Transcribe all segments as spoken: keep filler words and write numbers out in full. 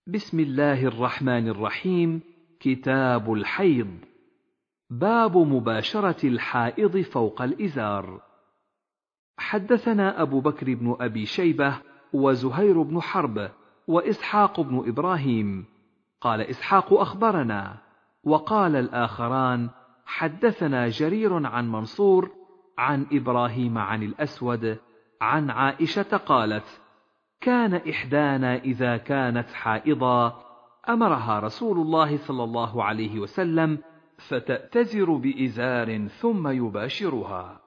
بسم الله الرحمن الرحيم. كتاب الحيض. باب مباشرة الحائض فوق الإزار. حدثنا أبو بكر بن أبي شيبة وزهير بن حرب وإسحاق بن إبراهيم. قال إسحاق أخبرنا، وقال الآخران حدثنا جرير عن منصور عن إبراهيم عن الأسود عن عائشة قالت: كان إحدانا إذا كانت حائضا أمرها رسول الله صلى الله عليه وسلم فتأتزر بإزار ثم يباشرها.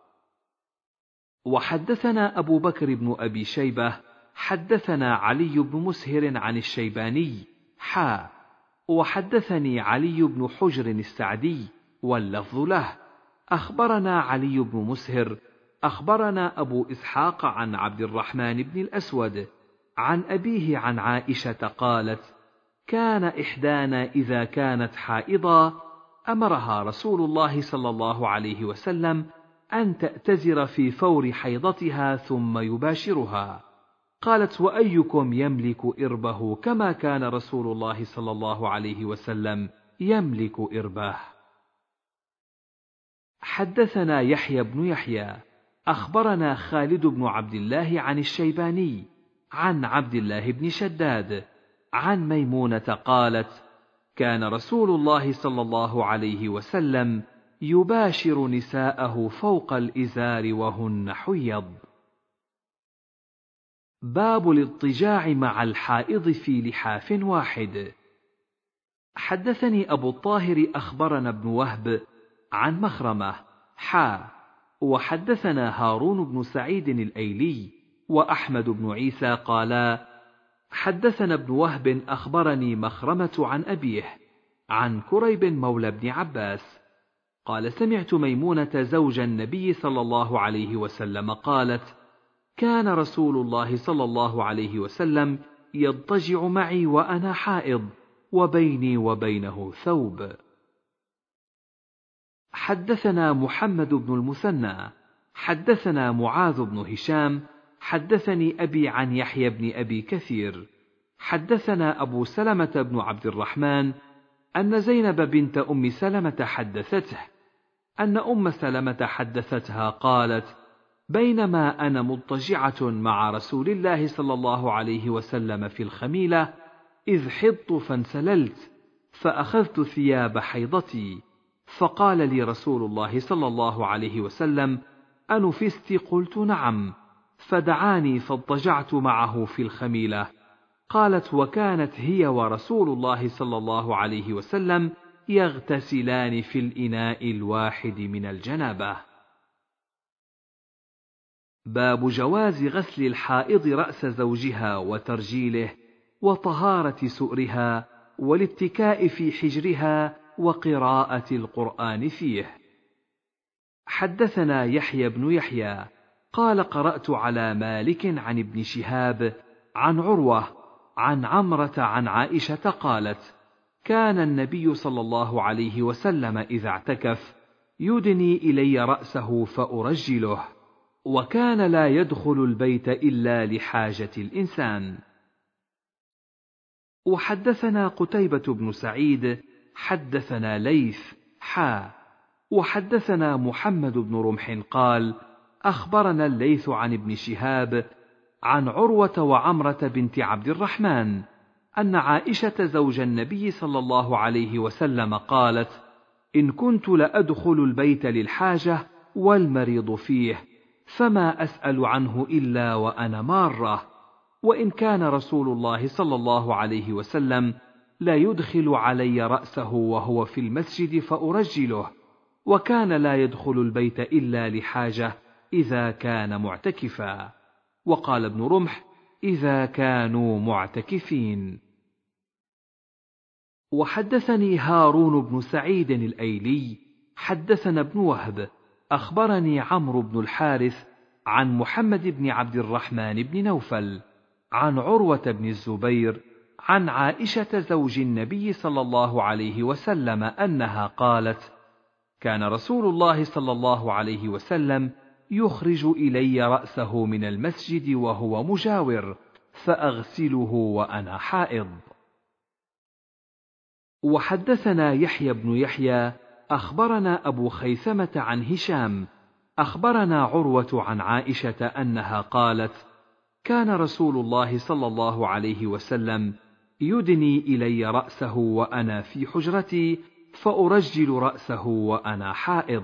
وحدثنا أبو بكر بن أبي شيبة حدثنا علي بن مسهر عن الشيباني حا وحدثني علي بن حجر السعدي واللفظ له. أخبرنا علي بن مسهر أخبرنا أبو إسحاق عن عبد الرحمن بن الأسود عن أبيه عن عائشة قالت: كان إحدانا إذا كانت حائضا أمرها رسول الله صلى الله عليه وسلم أن تأتزر في فور حيضتها ثم يباشرها. قالت: وأيكم يملك إربه كما كان رسول الله صلى الله عليه وسلم يملك إربه. حدثنا يحيى بن يحيى أخبرنا خالد بن عبد الله عن الشيباني عن عبد الله بن شداد عن ميمونة قالت: كان رسول الله صلى الله عليه وسلم يباشر نساءه فوق الإزار وهن حيض. باب الاضطجاع مع الحائض في لحاف واحد. حدثني أبو الطاهر أخبرنا ابن وهب عن مخرمة حا وحدثنا هارون بن سعيد الأيلي وأحمد بن عيسى قالا: حدثنا ابن وهب أخبرني مخرمة عن أبيه عن كريب مولى بن عباس قال: سمعت ميمونة زوج النبي صلى الله عليه وسلم قالت: كان رسول الله صلى الله عليه وسلم يضطجع معي وأنا حائض وبيني وبينه ثوب. حدثنا محمد بن المثنى حدثنا معاذ بن هشام حدثني أبي عن يحيى بن أبي كثير حدثنا أبو سلمة بن عبد الرحمن أن زينب بنت أم سلمة حدثته أن أم سلمة حدثتها قالت: بينما أنا مضطجعة مع رسول الله صلى الله عليه وسلم في الخميلة إذ حضت فانسللت فأخذت ثياب حيضتي، فقال لي رسول الله صلى الله عليه وسلم: أنفست؟ قلت: نعم. فدعاني فاضطجعت معه في الخميلة. قالت: وكانت هي ورسول الله صلى الله عليه وسلم يغتسلان في الإناء الواحد من الجنابة. باب جواز غسل الحائض رأس زوجها وترجيله وطهارة سؤرها والاتكاء في حجرها وقراءة القرآن فيه. حدثنا يحيى بن يحيى قال: قرأت على مالك عن ابن شهاب عن عروة عن عمرة عن عائشة قالت: كان النبي صلى الله عليه وسلم إذا اعتكف يدني إلي رأسه فأرجله، وكان لا يدخل البيت إلا لحاجة الإنسان. وحدثنا قتيبة بن سعيد حدثنا ليث حا وحدثنا محمد بن رمح قال: أخبرنا الليث عن ابن شهاب عن عروة وعمرة بنت عبد الرحمن أن عائشة زوج النبي صلى الله عليه وسلم قالت: إن كنت لأدخل البيت للحاجة والمريض فيه فما أسأل عنه إلا وأنا مارة، وإن كان رسول الله صلى الله عليه وسلم لا يدخل علي رأسه وهو في المسجد فأرجله، وكان لا يدخل البيت إلا لحاجة إذا كان معتكفا. وقال ابن رمح: إذا كانوا معتكفين. وحدثني هارون بن سعيد الأيلي حدثنا ابن وهب أخبرني عمرو بن الحارث عن محمد بن عبد الرحمن بن نوفل عن عروة بن الزبير عن عائشة زوج النبي صلى الله عليه وسلم أنها قالت: كان رسول الله صلى الله عليه وسلم يخرج إلي رأسه من المسجد وهو مجاور فأغسله وأنا حائض. وحدثنا يحيى بن يحيى أخبرنا أبو خيثمة عن هشام أخبرنا عروة عن عائشة أنها قالت: كان رسول الله صلى الله عليه وسلم يدني إلي رأسه وأنا في حجرتي فأرجل رأسه وأنا حائض.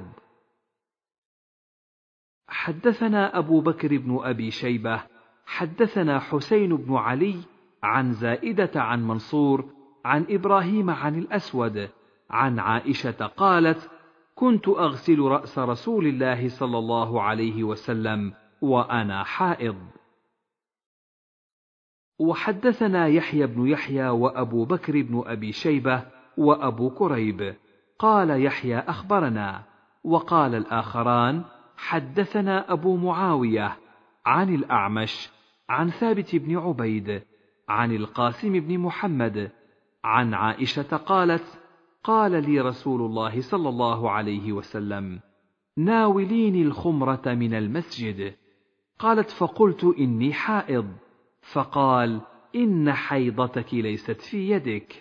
حدثنا أبو بكر بن أبي شيبة حدثنا حسين بن علي عن زائدة عن منصور عن إبراهيم عن الأسود عن عائشة قالت: كنت أغسل رأس رسول الله صلى الله عليه وسلم وأنا حائض. وحدثنا يحيى بن يحيى وأبو بكر بن أبي شيبة وأبو كريب قال يحيى أخبرنا، وقال الآخران حدثنا أبو معاوية عن الأعمش عن ثابت بن عبيد عن القاسم بن محمد عن عائشة قالت: قال لي رسول الله صلى الله عليه وسلم: ناوليني الخمرة من المسجد. قالت: فقلت إني حائض. فقال: إن حيضتك ليست في يدك.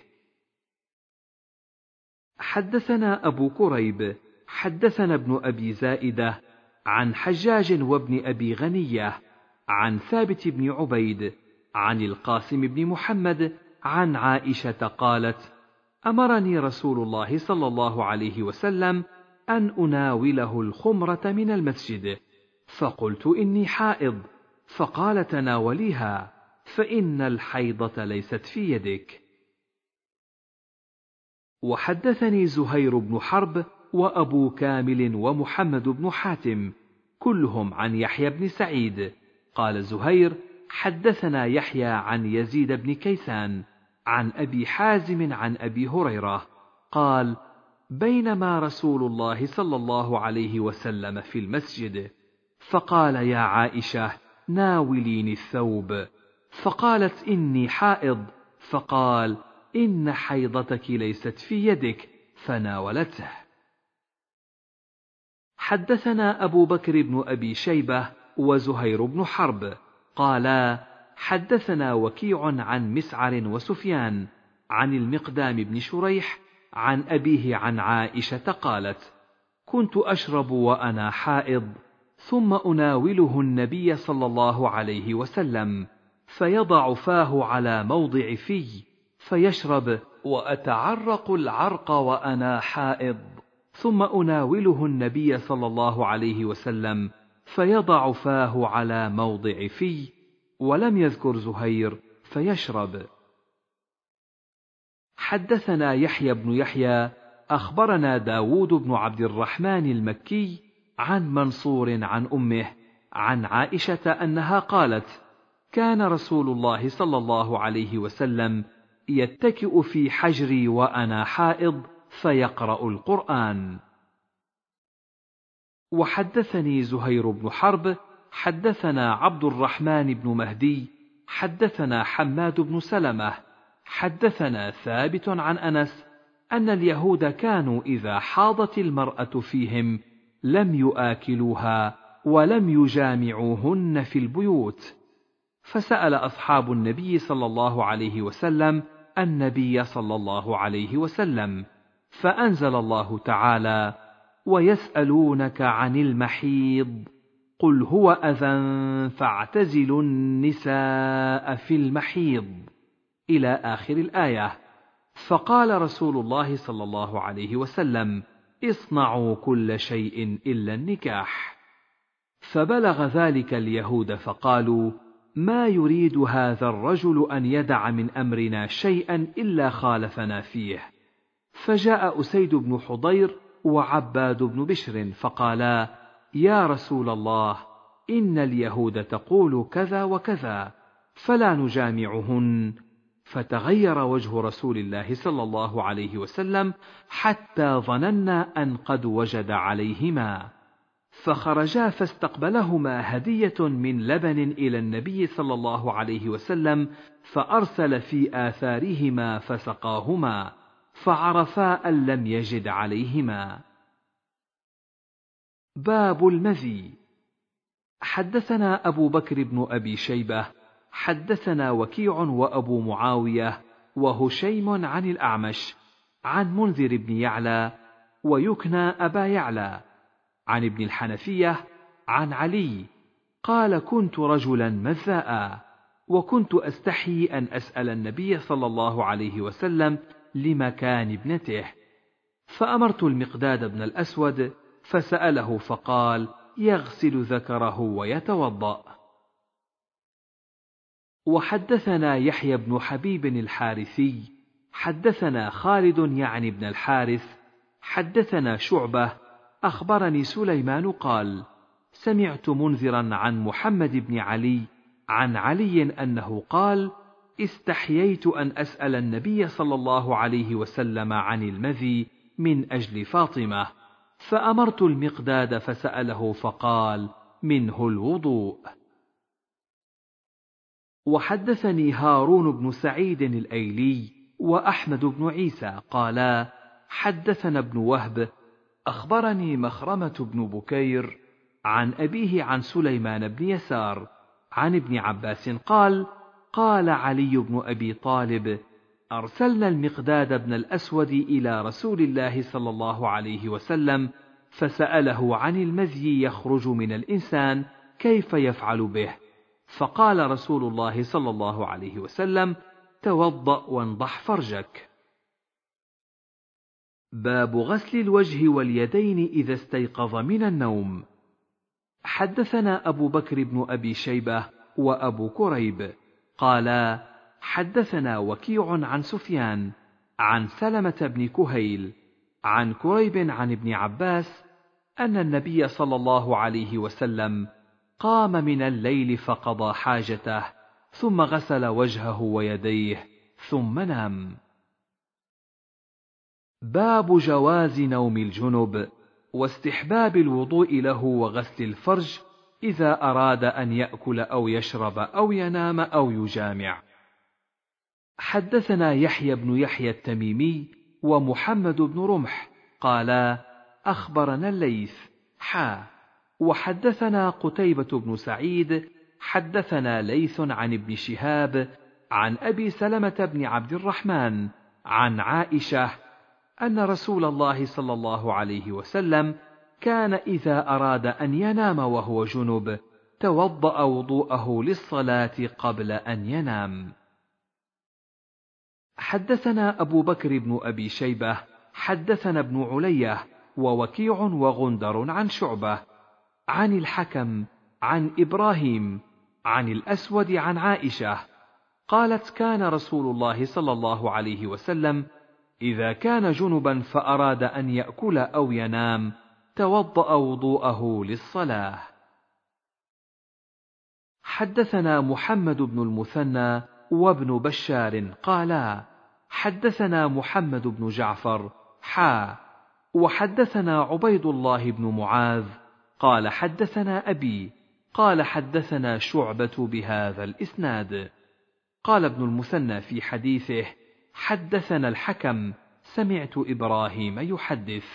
حدثنا أبو كريب حدثنا ابن أبي زائدة عن حجاج وابن أبي غنية عن ثابت بن عبيد عن القاسم بن محمد عن عائشة قالت: أمرني رسول الله صلى الله عليه وسلم أن أناوله الخمرة من المسجد، فقلت إني حائض، فقال: تناوليها فإن الحيضة ليست في يدك. وحدثني زهير بن حرب وأبو كامل ومحمد بن حاتم كلهم عن يحيى بن سعيد قال زهير: حدثنا يحيى عن يزيد بن كيسان عن أبي حازم عن أبي هريرة قال: بينما رسول الله صلى الله عليه وسلم في المسجد فقال: يا عائشة ناوليني الثوب، فقالت: إني حائض، فقال: إن حيضتك ليست في يدك، فناولته. حدثنا أبو بكر بن أبي شيبة وزهير بن حرب قالا: حدثنا وكيع عن مسعر وسفيان عن المقدام بن شريح عن أبيه عن عائشة قالت: كنت أشرب وأنا حائض، ثم أناوله النبي صلى الله عليه وسلم، فيضع فاه على موضع في فيشرب، وأتعرق العرق وأنا حائض، ثم أناوله النبي صلى الله عليه وسلم فيضع فاه على موضع في، ولم يذكر زهير فيشرب. حدثنا يحيى بن يحيى أخبرنا داود بن عبد الرحمن المكي عن منصور عن أمه عن عائشة أنها قالت: كان رسول الله صلى الله عليه وسلم يتكئ في حجري وأنا حائض فيقرأ القرآن. وحدثني زهير بن حرب حدثنا عبد الرحمن بن مهدي حدثنا حماد بن سلمة حدثنا ثابت عن أنس أن اليهود كانوا إذا حاضت المرأة فيهم لم يآكلوها ولم يجامعوهن في البيوت، فسأل أصحاب النبي صلى الله عليه وسلم النبي صلى الله عليه وسلم، فأنزل الله تعالى: ويسألونك عن المحيض قل هو أذى فاعتزلوا النساء في المحيض إلى آخر الآية. فقال رسول الله صلى الله عليه وسلم: اصنعوا كل شيء إلا النكاح. فبلغ ذلك اليهود فقالوا: ما يريد هذا الرجل أن يدع من أمرنا شيئا إلا خالفنا فيه. فجاء أسيد بن حضير وعباد بن بشر فقالا: يا رسول الله، إن اليهود تقول كذا وكذا، فلا نجامعهن. فتغير وجه رسول الله صلى الله عليه وسلم حتى ظننا أن قد وجد عليهما، فخرجا فاستقبلهما هدية من لبن إلى النبي صلى الله عليه وسلم، فأرسل في آثارهما فسقاهما، فعرفا أن لم يجد عليهما. باب المذي. حدثنا أبو بكر بن أبي شيبة حدثنا وكيع وأبو معاوية وهشيم عن الأعمش عن منذر بن يعلى ويكنى أبا يعلى، عن ابن الحنفية عن علي قال: كنت رجلا مذاء، وكنت أستحي أن أسأل النبي صلى الله عليه وسلم لمكان ابنته، فأمرت المقداد بن الأسود فسأله فقال: يغسل ذكره ويتوضأ. وحدثنا يحيى بن حبيب الحارثي حدثنا خالد يعني بن الحارث حدثنا شعبة أخبرني سليمان قال: سمعت منذرا عن محمد بن علي عن علي أنه قال: استحييت أن أسأل النبي صلى الله عليه وسلم عن المذي من أجل فاطمة، فأمرت المقداد فسأله فقال: منه الوضوء. وحدثني هارون بن سعيد الأيلي وأحمد بن عيسى قالا: حدثنا ابن وهب أخبرني مخرمة بن بكير عن أبيه عن سليمان بن يسار عن ابن عباس قال: قال علي بن أبي طالب: أرسلنا المقداد بن الأسود إلى رسول الله صلى الله عليه وسلم فسأله عن المذي يخرج من الإنسان كيف يفعل به، فقال رسول الله صلى الله عليه وسلم: توضأ وانضح فرجك. باب غسل الوجه واليدين إذا استيقظ من النوم. حدثنا أبو بكر بن أبي شيبة وأبو كريب قالا: حدثنا وكيع عن سفيان عن سلمة بن كهيل عن كريب عن ابن عباس أن النبي صلى الله عليه وسلم قام من الليل فقضى حاجته ثم غسل وجهه ويديه ثم نام. باب جواز نوم الجنب واستحباب الوضوء له وغسل الفرج إذا أراد أن يأكل أو يشرب أو ينام أو يجامع. حدثنا يحيى بن يحيى التميمي ومحمد بن رمح قالا: أخبرنا الليث حا وحدثنا قتيبة بن سعيد حدثنا ليث عن ابن شهاب عن أبي سلمة بن عبد الرحمن عن عائشة أن رسول الله صلى الله عليه وسلم كان إذا أراد أن ينام وهو جنب توضأ وضوءه للصلاة قبل أن ينام. حدثنا أبو بكر بن أبي شيبة حدثنا ابن علية ووكيع وغندر عن شعبة عن الحكم عن إبراهيم عن الأسود عن عائشة قالت: كان رسول الله صلى الله عليه وسلم إذا كان جنبا فأراد أن يأكل أو ينام توضأ وضوءه للصلاة. حدثنا محمد بن المثنى وابن بشار قالا: حدثنا محمد بن جعفر حا وحدثنا عبيد الله بن معاذ قال: حدثنا أبي قال: حدثنا شعبة بهذا الإسناد. قال ابن المثنى في حديثه: حدثنا الحكم سمعت إبراهيم يحدث.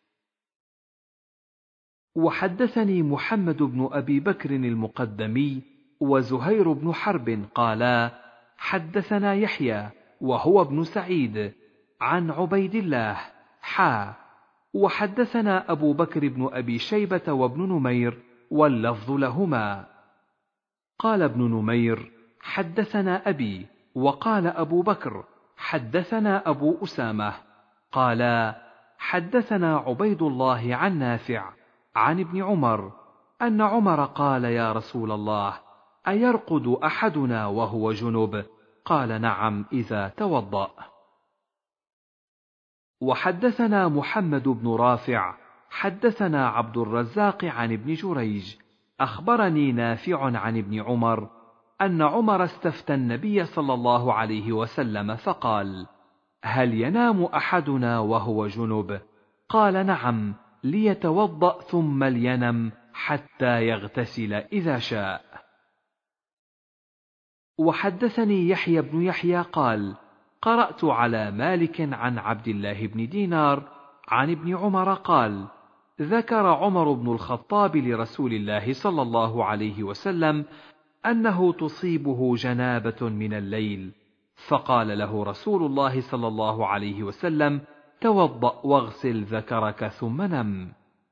وحدثني محمد بن أبي بكر المقدمي وزهير بن حرب قالا: حدثنا يحيى وهو ابن سعيد عن عبيد الله حا وحدثنا أبو بكر بن أبي شيبة وابن نمير واللفظ لهما. قال ابن نمير: حدثنا أبي، وقال أبو بكر: حدثنا أبو أسامة قالا: حدثنا عبيد الله عن نافع عن ابن عمر أن عمر قال: يا رسول الله، أيرقد أحدنا وهو جنب؟ قال: نعم إذا توضأ. وحدثنا محمد بن رافع حدثنا عبد الرزاق عن ابن جريج أخبرني نافع عن ابن عمر أن عمر استفتى النبي صلى الله عليه وسلم فقال: هل ينام أحدنا وهو جنب؟ قال: نعم، ليتوضأ ثم لينم حتى يغتسل إذا شاء. وحدثني يحيى بن يحيى قال: قرأت على مالك عن عبد الله بن دينار عن ابن عمر قال: ذكر عمر بن الخطاب لرسول الله صلى الله عليه وسلم أنه تصيبه جنابة من الليل، فقال له رسول الله صلى الله عليه وسلم: توضأ واغسل ذكرك ثم نم.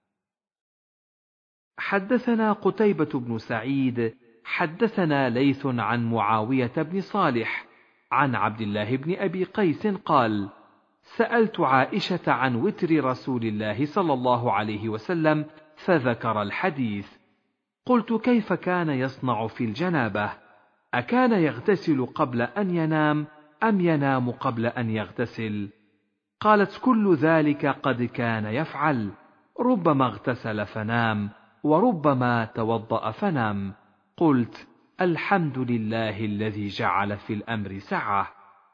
حدثنا قتيبة بن سعيد حدثنا ليث عن معاوية بن صالح عن عبد الله بن أبي قيس قال: سألت عائشة عن وتر رسول الله صلى الله عليه وسلم فذكر الحديث. قلت: كيف كان يصنع في الجنابة؟ أكان يغتسل قبل أن ينام أم ينام قبل أن يغتسل؟ قالت: كل ذلك قد كان يفعل، ربما اغتسل فنام وربما توضأ فنام. قلت: الحمد لله الذي جعل في الأمر سعة.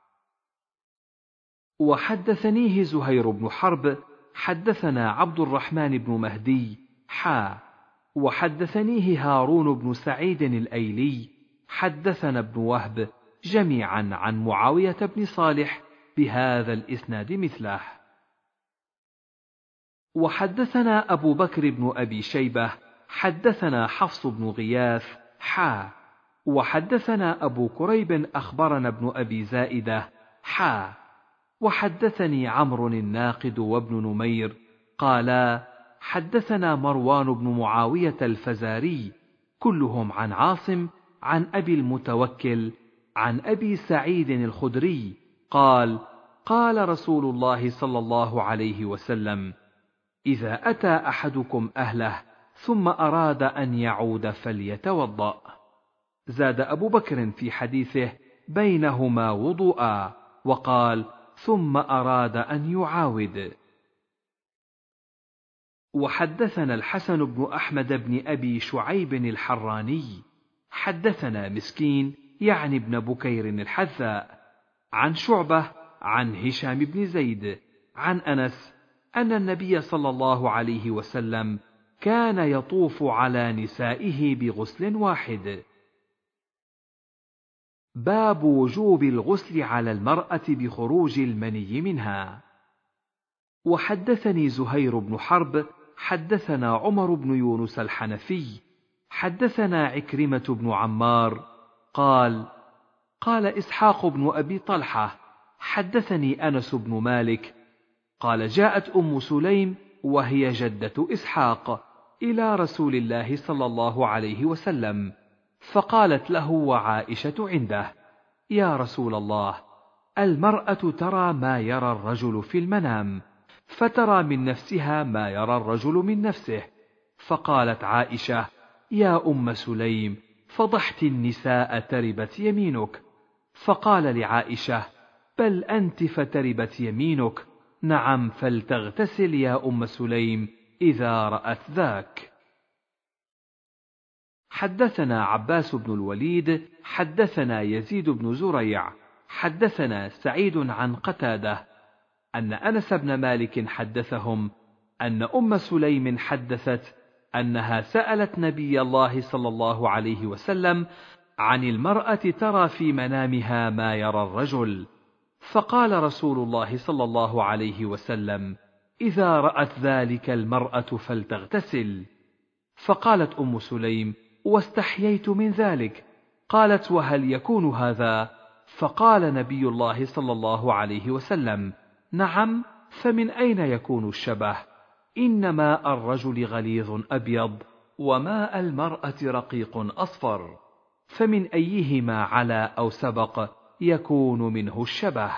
وحدثنيه زهير بن حرب حدثنا عبد الرحمن بن مهدي حا وحدثنيه هارون بن سعيد الأيلي حدثنا ابن وهب جميعا عن معاوية بن صالح بهذا الإسناد مثله. وحدثنا أبو بكر بن أبي شيبة حدثنا حفص بن غياث حا وحدثنا أبو كريب أخبرنا ابن أبي زائدة حا وحدثني عمرو الناقد وابن نمير قالا: حدثنا مروان بن معاوية الفزاري كلهم عن عاصم عن أبي المتوكل عن أبي سعيد الخدري قال: قال رسول الله صلى الله عليه وسلم: إذا أتى أحدكم أهله ثم أراد أن يعود فليتوضأ. زاد أبو بكر في حديثه: بينهما وضوءا، وقال: ثم أراد أن يعاود. وحدثنا الحسن بن أحمد بن أبي شعيب الحراني حدثنا مسكين يعني ابن بكير الحذاء عن شعبة عن هشام بن زيد عن أنس أن النبي صلى الله عليه وسلم كان يطوف على نسائه بغسل واحد. باب وجوب الغسل على المرأة بخروج المني منها. وحدثني زهير بن حرب حدثنا عمر بن يونس الحنفي حدثنا عكرمة بن عمار قال: قال إسحاق بن أبي طلحة حدثني أنس بن مالك قال: جاءت أم سليم وهي جدة إسحاق إلى رسول الله صلى الله عليه وسلم، فقالت له وعائشة عنده: يا رسول الله، المرأة ترى ما يرى الرجل في المنام، فترى من نفسها ما يرى الرجل من نفسه. فقالت عائشة: يا أم سليم، فضحت النساء، تربت يمينك. فقال لعائشة: بل أنت فتربت يمينك، نعم فلتغتسل يا أم سليم إذا رأت ذاك. حدثنا عباس بن الوليد حدثنا يزيد بن زريع حدثنا سعيد عن قتادة أن أنس بن مالك حدثهم أن أم سليم حدثت أنها سألت نبي الله صلى الله عليه وسلم عن المرأة ترى في منامها ما يرى الرجل، فقال رسول الله صلى الله عليه وسلم: إذا رأت ذلك المرأة فلتغتسل. فقالت أم سليم: واستحييت من ذلك. قالت: وهل يكون هذا؟ فقال نبي الله صلى الله عليه وسلم: نعم، فمن أين يكون الشبه؟ إن ماء الرجل غليظ أبيض، وماء المرأة رقيق أصفر، فمن أيهما علا أو سبق يكون منه الشبه.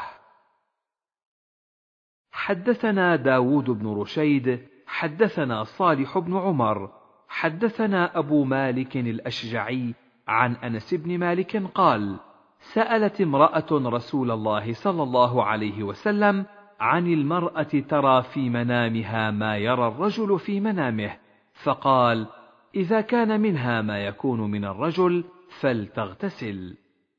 حدثنا داود بن رشيد حدثنا صالح بن عمر حدثنا أبو مالك الأشجعي عن أنس بن مالك قال: سألت امرأة رسول الله صلى الله عليه وسلم عن المرأة ترى في منامها ما يرى الرجل في منامه، فقال: إذا كان منها ما يكون من الرجل فلتغتسل.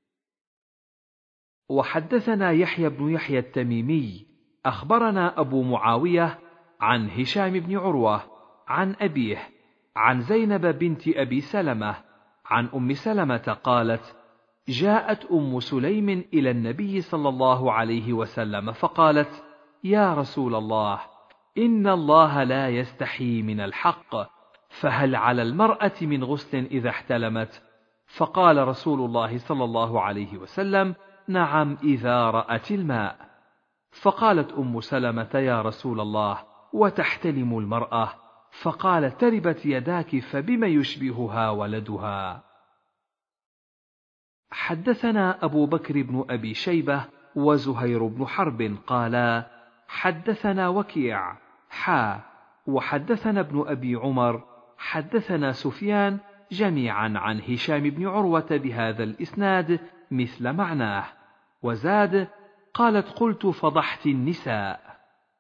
وحدثنا يحيى بن يحيى التميمي أخبرنا أبو معاوية عن هشام بن عروة عن أبيه عن زينب بنت أبي سلمة عن أم سلمة قالت: جاءت أم سليم إلى النبي صلى الله عليه وسلم فقالت: يا رسول الله، إن الله لا يستحيي من الحق، فهل على المرأة من غسل إذا احتلمت؟ فقال رسول الله صلى الله عليه وسلم: نعم، إذا رأت الماء. فقالت أم سلمة: يا رسول الله، وتحتلم المرأة؟ فقال: تربت يداك، فبم يشبهها ولدها. حدثنا أبو بكر بن أبي شيبة وزهير بن حرب قالا: حدثنا وكيع حا وحدثنا ابن أبي عمر حدثنا سفيان جميعا عن هشام بن عروة بهذا الإسناد مثل معناه، وزاد: قالت: قلت فضحت النساء.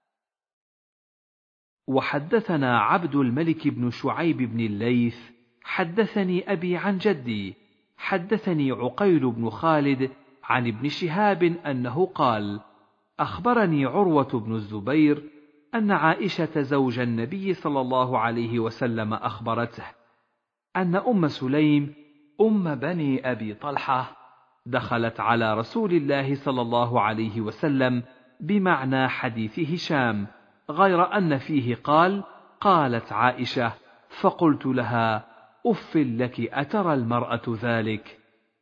وحدثنا عبد الملك بن شعيب بن الليث حدثني أبي عن جدي حدثني عقيل بن خالد عن ابن شهاب أنه قال: أخبرني عروة بن الزبير أن عائشة زوج النبي صلى الله عليه وسلم أخبرته أن أم سليم أم بني أبي طلحة دخلت على رسول الله صلى الله عليه وسلم بمعنى حديث هشام، غير أن فيه قال: قالت عائشة فقلت لها: أف لك، أترى المرأة ذلك؟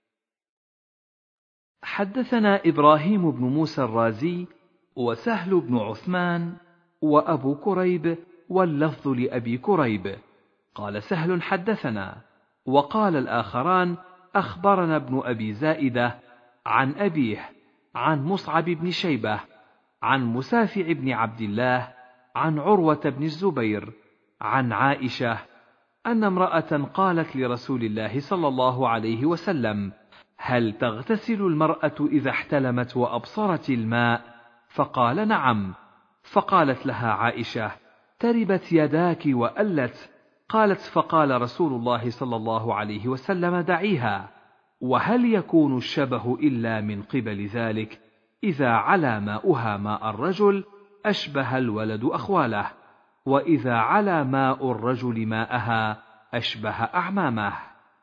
حدثنا إبراهيم بن موسى الرازي وسهل بن عثمان وأبو كريب، واللفظ لأبي كريب. قال سهل: حدثنا. وقال الآخران: أخبرنا ابن أبي زائدة عن أبيه عن مصعب بن شيبة عن مسافع بن عبد الله عن عروة بن الزبير عن عائشة أن امرأة قالت لرسول الله صلى الله عليه وسلم: هل تغتسل المرأة إذا احتلمت وأبصرت الماء؟ فقال: نعم. فقالت لها عائشة: تربت يداك وألت. قالت: فقال رسول الله صلى الله عليه وسلم: دعيها. وهل يكون الشبه إلا من قبل ذلك؟ إذا علا ماؤها ماء الرجل أشبه الولد أخواله، وإذا علا ماء الرجل ماءها أشبه أعمامه.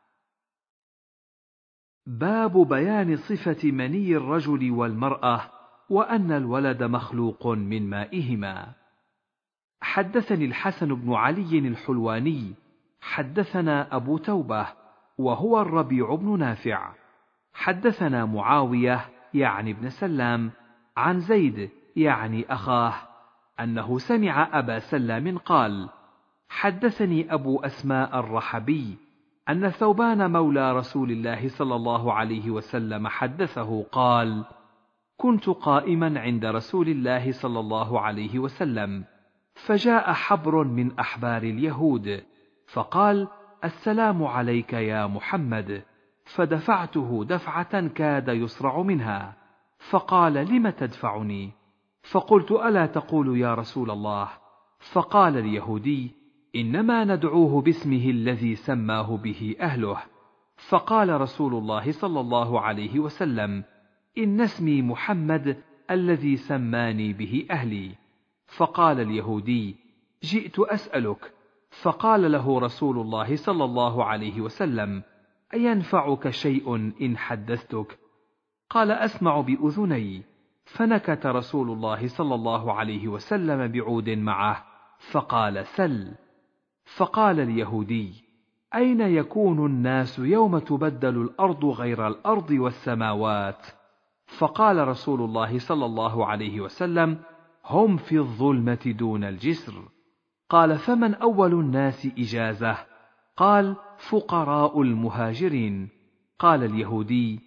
باب بيان صفة مني الرجل والمرأة، وأن الولد مخلوق من مائهما. حدثني الحسن بن علي الحلواني حدثنا أبو توبة وهو الربيع بن نافع حدثنا معاوية يعني ابن سلام عن زيد يعني أخاه أنه سمع أبا سلام قال: حدثني أبو أسماء الرحبي أن ثوبان مولى رسول الله صلى الله عليه وسلم حدثه قال: كنت قائما عند رسول الله صلى الله عليه وسلم، فجاء حبر من أحبار اليهود فقال: السلام عليك يا محمد، فدفعته دفعة كاد يصرع منها، فقال: لم تدفعني؟ فقلت: ألا تقول يا رسول الله؟ فقال اليهودي: إنما ندعوه باسمه الذي سماه به أهله. فقال رسول الله صلى الله عليه وسلم: إن اسمي محمد الذي سماني به أهلي. فقال اليهودي: جئت أسألك. فقال له رسول الله صلى الله عليه وسلم: أينفعك شيء إن حدثتك؟ قال: أسمع بأذني. فنكت رسول الله صلى الله عليه وسلم بعود معه فقال: سل. فقال اليهودي: أين يكون الناس يوم تبدل الأرض غير الأرض والسماوات؟ فقال رسول الله صلى الله عليه وسلم: هم في الظلمة دون الجسر. قال: فمن أول الناس إجازة؟ قال: فقراء المهاجرين. قال اليهودي: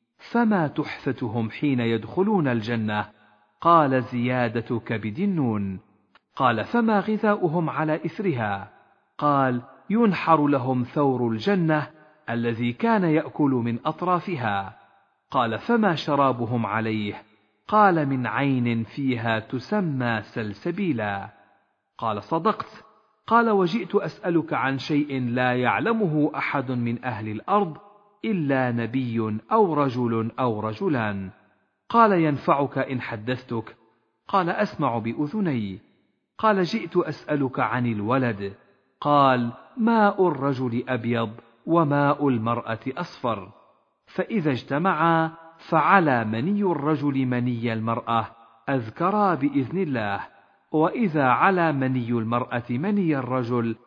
فما تحفتهم حين يدخلون الجنة؟ قال: زيادة كبد النون. قال: فما غذاؤهم على إثرها؟ قال: ينحر لهم ثور الجنة الذي كان يأكل من أطرافها. قال: فما شرابهم عليه؟ قال: من عين فيها تسمى سلسبيلا. قال: صدقت. قال: وجئت أسألك عن شيء لا يعلمه أحد من أهل الأرض إلا نبي أو رجل أو رجلان. قال: ينفعك إن حدثتك؟ قال: أسمع بأذني. قال: جئت أسألك عن الولد. قال: ماء الرجل أبيض وماء المرأة أصفر، فإذا اجتمعا فعلى مني الرجل مني المرأة أذكرا بإذن الله، وإذا على مني المرأة مني الرجل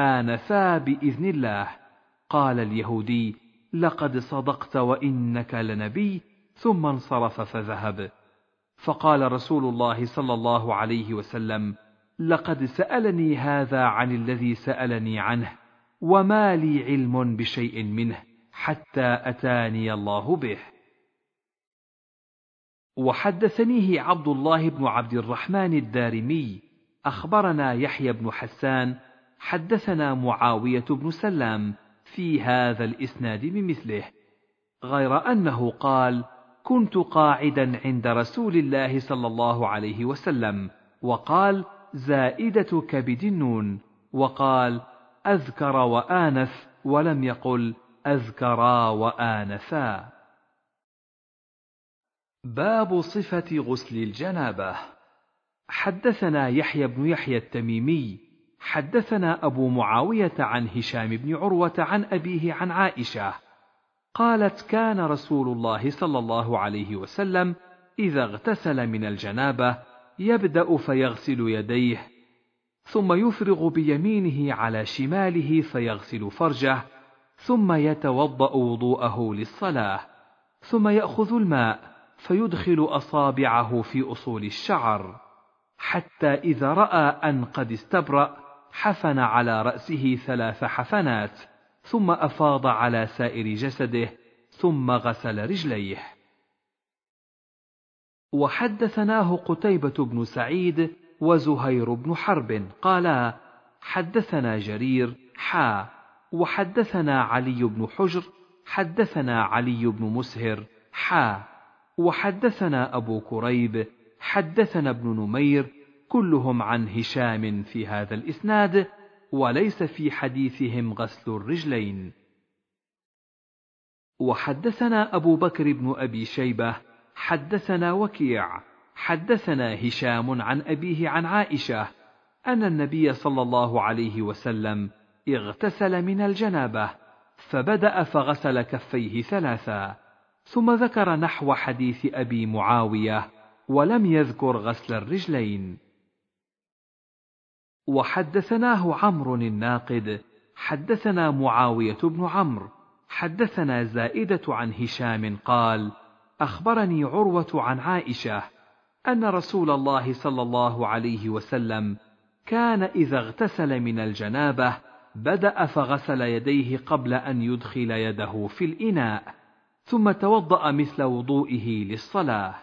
آنفا بإذن الله. قال اليهودي: لقد صدقت وإنك لنبي، ثم انصرف فذهب. فقال رسول الله صلى الله عليه وسلم: لقد سألني هذا عن الذي سألني عنه، وما لي علم بشيء منه حتى أتاني الله به. وحدثنيه عبد الله بن عبد الرحمن الدارمي أخبرنا يحيى بن حسان حدثنا معاوية بن سلام في هذا الإسناد بمثله، غير أنه قال: كنت قاعدا عند رسول الله صلى الله عليه وسلم، وقال: زائدة كبد النون، وقال: أذكر وآنف، ولم يقل أذكرا وآنفا. باب صفة غسل الجنابة. حدثنا يحيى بن يحيى التميمي حدثنا أبو معاوية عن هشام بن عروة عن أبيه عن عائشة قالت: كان رسول الله صلى الله عليه وسلم إذا اغتسل من الجنابة يبدأ فيغسل يديه، ثم يفرغ بيمينه على شماله فيغسل فرجه، ثم يتوضأ وضوءه للصلاة، ثم يأخذ الماء فيدخل أصابعه في أصول الشعر، حتى إذا رأى أن قد استبرأ حفن على رأسه ثلاث حفنات، ثم أفاض على سائر جسده، ثم غسل رجليه. وحدثناه قتيبة بن سعيد وزهير بن حرب قالا: حدثنا جرير حا وحدثنا علي بن حجر حدثنا علي بن مسهر حا وحدثنا أبو كريب حدثنا ابن نمير كلهم عن هشام في هذا الإسناد، وليس في حديثهم غسل الرجلين. وحدثنا أبو بكر بن أبي شيبة حدثنا وكيع حدثنا هشام عن أبيه عن عائشة أن النبي صلى الله عليه وسلم اغتسل من الجنابة، فبدأ فغسل كفيه ثلاثا، ثم ذكر نحو حديث أبي معاوية، ولم يذكر غسل الرجلين. وحدثناه عمرو الناقد حدثنا معاوية بن عمرو حدثنا زائدة عن هشام قال: أخبرني عروة عن عائشة أن رسول الله صلى الله عليه وسلم كان إذا اغتسل من الجنابة بدأ فغسل يديه قبل أن يدخل يده في الإناء، ثم توضأ مثل وضوئه للصلاة.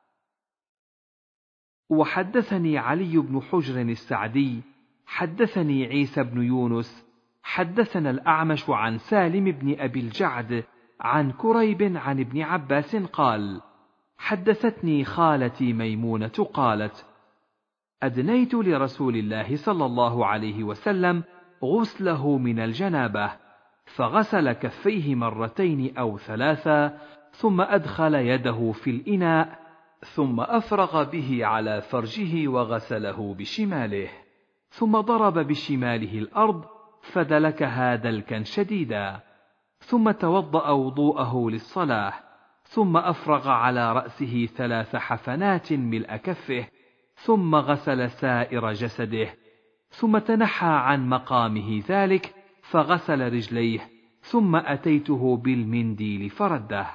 وحدثني علي بن حجر السعدي حدثني عيسى بن يونس حدثنا الأعمش عن سالم بن أبي الجعد عن كريب عن ابن عباس قال: حدثتني خالتي ميمونة قالت: أدنيت لرسول الله صلى الله عليه وسلم غسله من الجنابة، فغسل كفيه مرتين أو ثلاثا، ثم أدخل يده في الإناء، ثم أفرغ به على فرجه وغسله بشماله، ثم ضرب بشماله الأرض فدلكها دلكا شديدا، ثم توضأ وضوءه للصلاة، ثم أفرغ على رأسه ثلاث حفنات ملء كفه، ثم غسل سائر جسده، ثم تنحى عن مقامه ذلك فغسل رجليه، ثم أتيته بالمنديل فرده.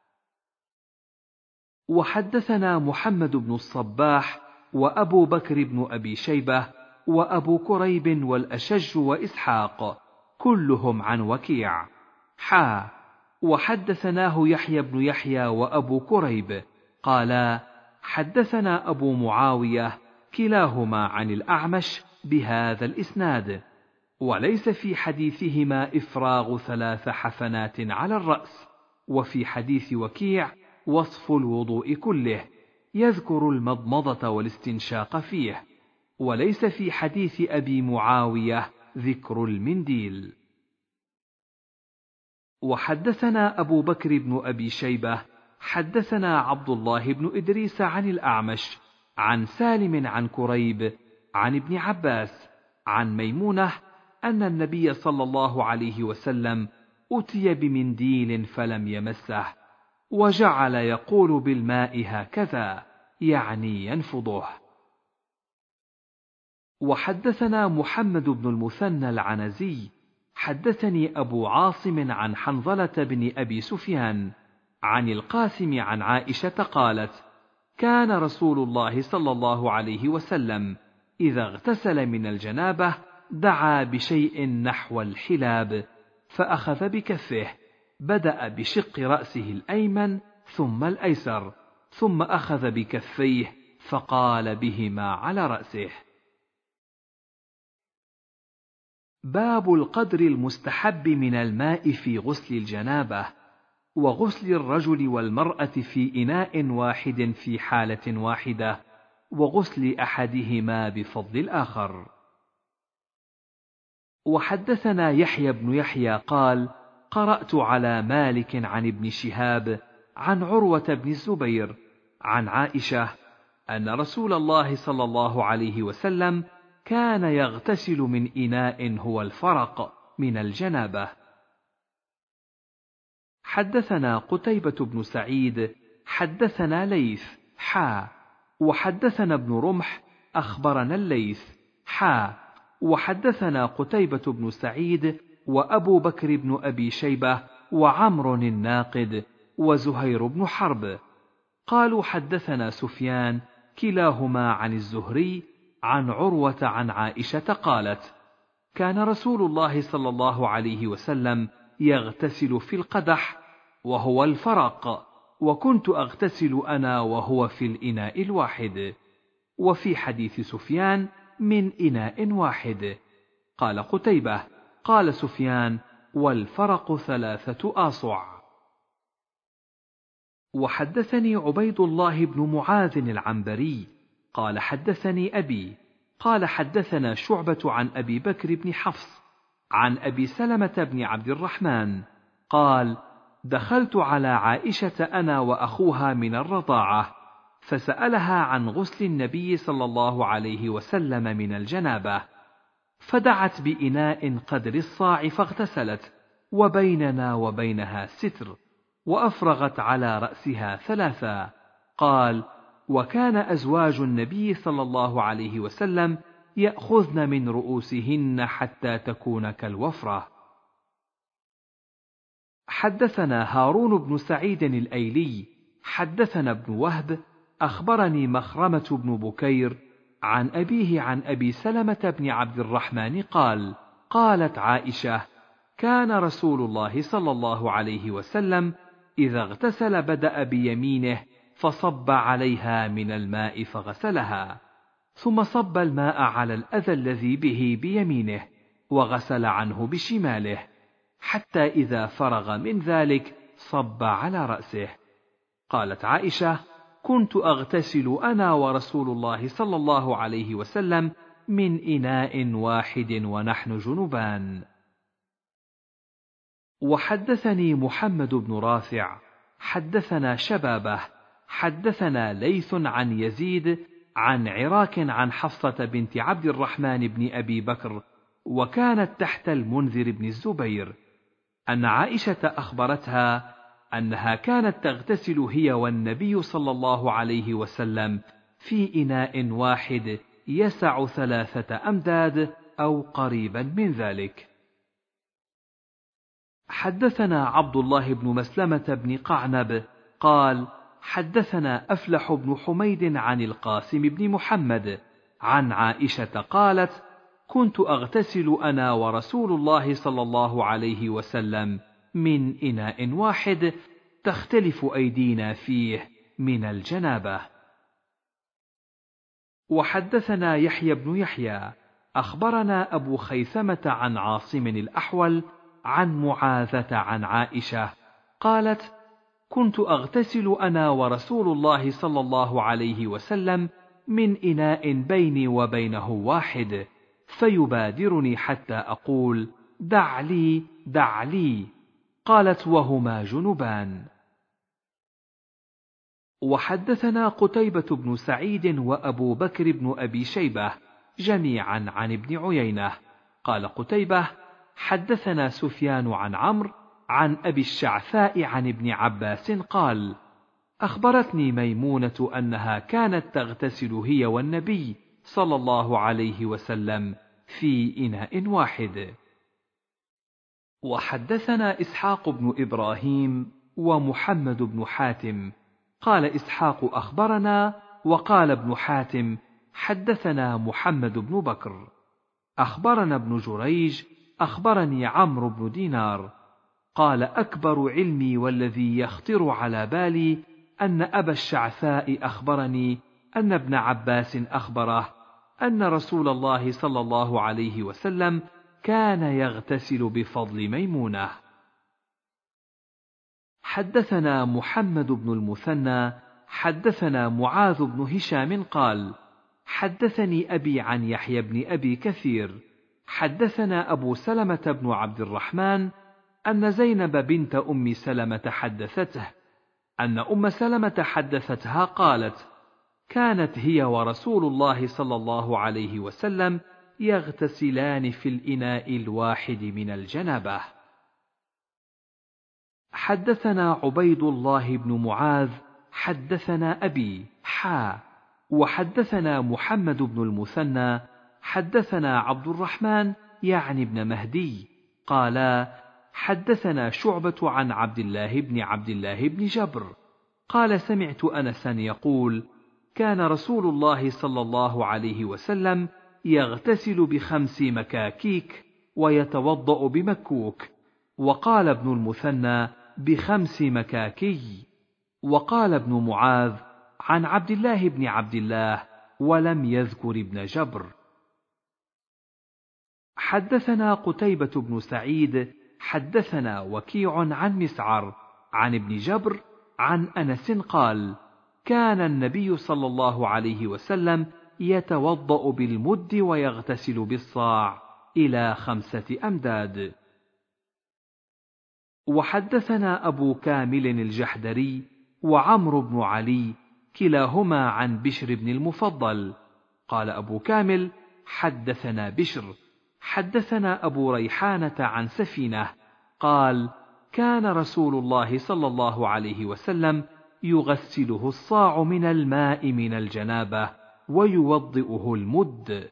وحدثنا محمد بن الصباح وأبو بكر بن أبي شيبة وأبو كريب والأشج وإسحاق كلهم عن وكيع حا وحدثناه يحيى بن يحيى وأبو كريب قالا: حدثنا أبو معاوية كلاهما عن الأعمش بهذا الإسناد، وليس في حديثهما إفراغ ثلاث حفنات على الرأس، وفي حديث وكيع وصف الوضوء كله يذكر المضمضة والاستنشاق فيه، وليس في حديث أبي معاوية ذكر المنديل. وحدثنا أبو بكر بن أبي شيبة حدثنا عبد الله بن إدريس عن الأعمش عن سالم عن كريب عن ابن عباس عن ميمونة أن النبي صلى الله عليه وسلم أتي بمنديل فلم يمسه، وجعل يقول بالماء هكذا، يعني ينفضه. وحدثنا محمد بن المثنى العنزي حدثني أبو عاصم عن حنظلة بن أبي سفيان عن القاسم عن عائشة قالت: كان رسول الله صلى الله عليه وسلم إذا اغتسل من الجنابة دعا بشيء نحو الحلاب، فأخذ بكفه، بدأ بشق رأسه الأيمن ثم الأيسر، ثم أخذ بكفيه فقال بهما على رأسه. باب القدر المستحب من الماء في غسل الجنابة، وغسل الرجل والمرأة في إناء واحد في حالة واحدة، وغسل أحدهما بفضل الآخر. وحدثنا يحيى بن يحيى قال: قرأت على مالك عن ابن شهاب عن عروة بن الزبير عن عائشة أن رسول الله صلى الله عليه وسلم كان يغتسل من إناء هو الفرق من الجنابة. حدثنا قتيبة بن سعيد حدثنا ليث حا وحدثنا ابن رمح أخبرنا الليث حا وحدثنا قتيبة بن سعيد وأبو بكر بن أبي شيبة وعمر الناقد وزهير بن حرب قالوا حدثنا سفيان كلاهما عن الزهري عن عروة عن عائشة قالت: كان رسول الله صلى الله عليه وسلم يغتسل في القدح وهو الفرق، وكنت أغتسل أنا وهو في الإناء الواحد. وفي حديث سفيان من إناء واحد. قال قتيبة: قال سفيان: والفرق ثلاثة آصع. وحدثني عبيد الله بن معاذ العنبري قال حدثني أبي قال حدثنا شعبة عن أبي بكر بن حفص عن أبي سلمة بن عبد الرحمن قال: دخلت على عائشة أنا وأخوها من الرضاعة، فسألها عن غسل النبي صلى الله عليه وسلم من الجنابة، فدعت بإناء قدر الصاع فاغتسلت، وبيننا وبينها ستر، وأفرغت على رأسها ثلاثا. قال: وكان أزواج النبي صلى الله عليه وسلم يأخذن من رؤوسهن حتى تكون كالوفرة. حدثنا هارون بن سعيد الأيلي حدثنا ابن وهب أخبرني مخرمة بن بكير عن أبيه عن أبي سلمة بن عبد الرحمن قال: قالت عائشة: كان رسول الله صلى الله عليه وسلم إذا اغتسل بدأ بيمينه فصب عليها من الماء فغسلها، ثم صب الماء على الأذى الذي به بيمينه وغسل عنه بشماله، حتى إذا فرغ من ذلك صب على رأسه. قالت عائشة: كنت أغتسل أنا ورسول الله صلى الله عليه وسلم من إناء واحد ونحن جنبان. وحدثني محمد بن رافع حدثنا شبابه حدثنا ليث عن يزيد عن عراك عن حفصة بنت عبد الرحمن بن أبي بكر، وكانت تحت المنذر بن الزبير، أن عائشة أخبرتها أنها كانت تغتسل هي والنبي صلى الله عليه وسلم في إناء واحد يسع ثلاثة أمداد أو قريبا من ذلك. حدثنا عبد الله بن مسلمة بن قعنب قال: حدثنا أفلح بن حميد عن القاسم بن محمد عن عائشة قالت: كنت أغتسل أنا ورسول الله صلى الله عليه وسلم من إناء واحد تختلف أيدينا فيه من الجنابة. وحدثنا يحيى بن يحيى أخبرنا أبو خيثمة عن عاصم الأحول عن معاذة عن عائشة قالت: كنت أغتسل أنا ورسول الله صلى الله عليه وسلم من إناء بيني وبينه واحد، فيبادرني حتى أقول: دع لي دع لي. قالت: وهما جنبان. وحدثنا قتيبة بن سعيد وأبو بكر بن أبي شيبة جميعا عن ابن عيينة. قال قتيبة: حدثنا سفيان عن عمرو عن أبي الشعثاء عن ابن عباس قال: أخبرتني ميمونة أنها كانت تغتسل هي والنبي صلى الله عليه وسلم في إناء واحد. وحدثنا إسحاق بن إبراهيم ومحمد بن حاتم قال إسحاق أخبرنا، وقال ابن حاتم حدثنا محمد بن بكر أخبرنا ابن جريج أخبرني عمرو بن دينار قال أكبر علمي والذي يخطر على بالي أن أبا الشعثاء أخبرني أن ابن عباس أخبره أن رسول الله صلى الله عليه وسلم كان يغتسل بفضل ميمونة. حدثنا محمد بن المثنى حدثنا معاذ بن هشام قال حدثني أبي عن يحيى بن أبي كثير حدثنا أبو سلمة بن عبد الرحمن أن زينب بنت أم سلمة حدثته أن أم سلمة حدثتها قالت كانت هي ورسول الله صلى الله عليه وسلم يغتسلان في الإناء الواحد من الجنابة. حدثنا عبيد الله بن معاذ حدثنا أبي حا وحدثنا محمد بن المثنى حدثنا عبد الرحمن يعني ابن مهدي قالا حدثنا شعبة عن عبد الله بن عبد الله بن جبر قال سمعت أنسا يقول كان رسول الله صلى الله عليه وسلم يغتسل بخمس مكاكيك ويتوضأ بمكوك، وقال ابن المثنى بخمس مكاكي، وقال ابن معاذ عن عبد الله بن عبد الله ولم يذكر ابن جبر. حدثنا قتيبة بن سعيد حدثنا وكيع عن مسعر عن ابن جبر عن أنس قال كان النبي صلى الله عليه وسلم يتوضأ بالمد ويغتسل بالصاع إلى خمسة أمداد. وحدثنا أبو كامل الجحدري وعمرو بن علي كلاهما عن بشر بن المفضل قال أبو كامل حدثنا بشر حدثنا أبو ريحانة عن سفينة قال كان رسول الله صلى الله عليه وسلم يغسله الصاع من الماء من الجنابة ويوضئه المد.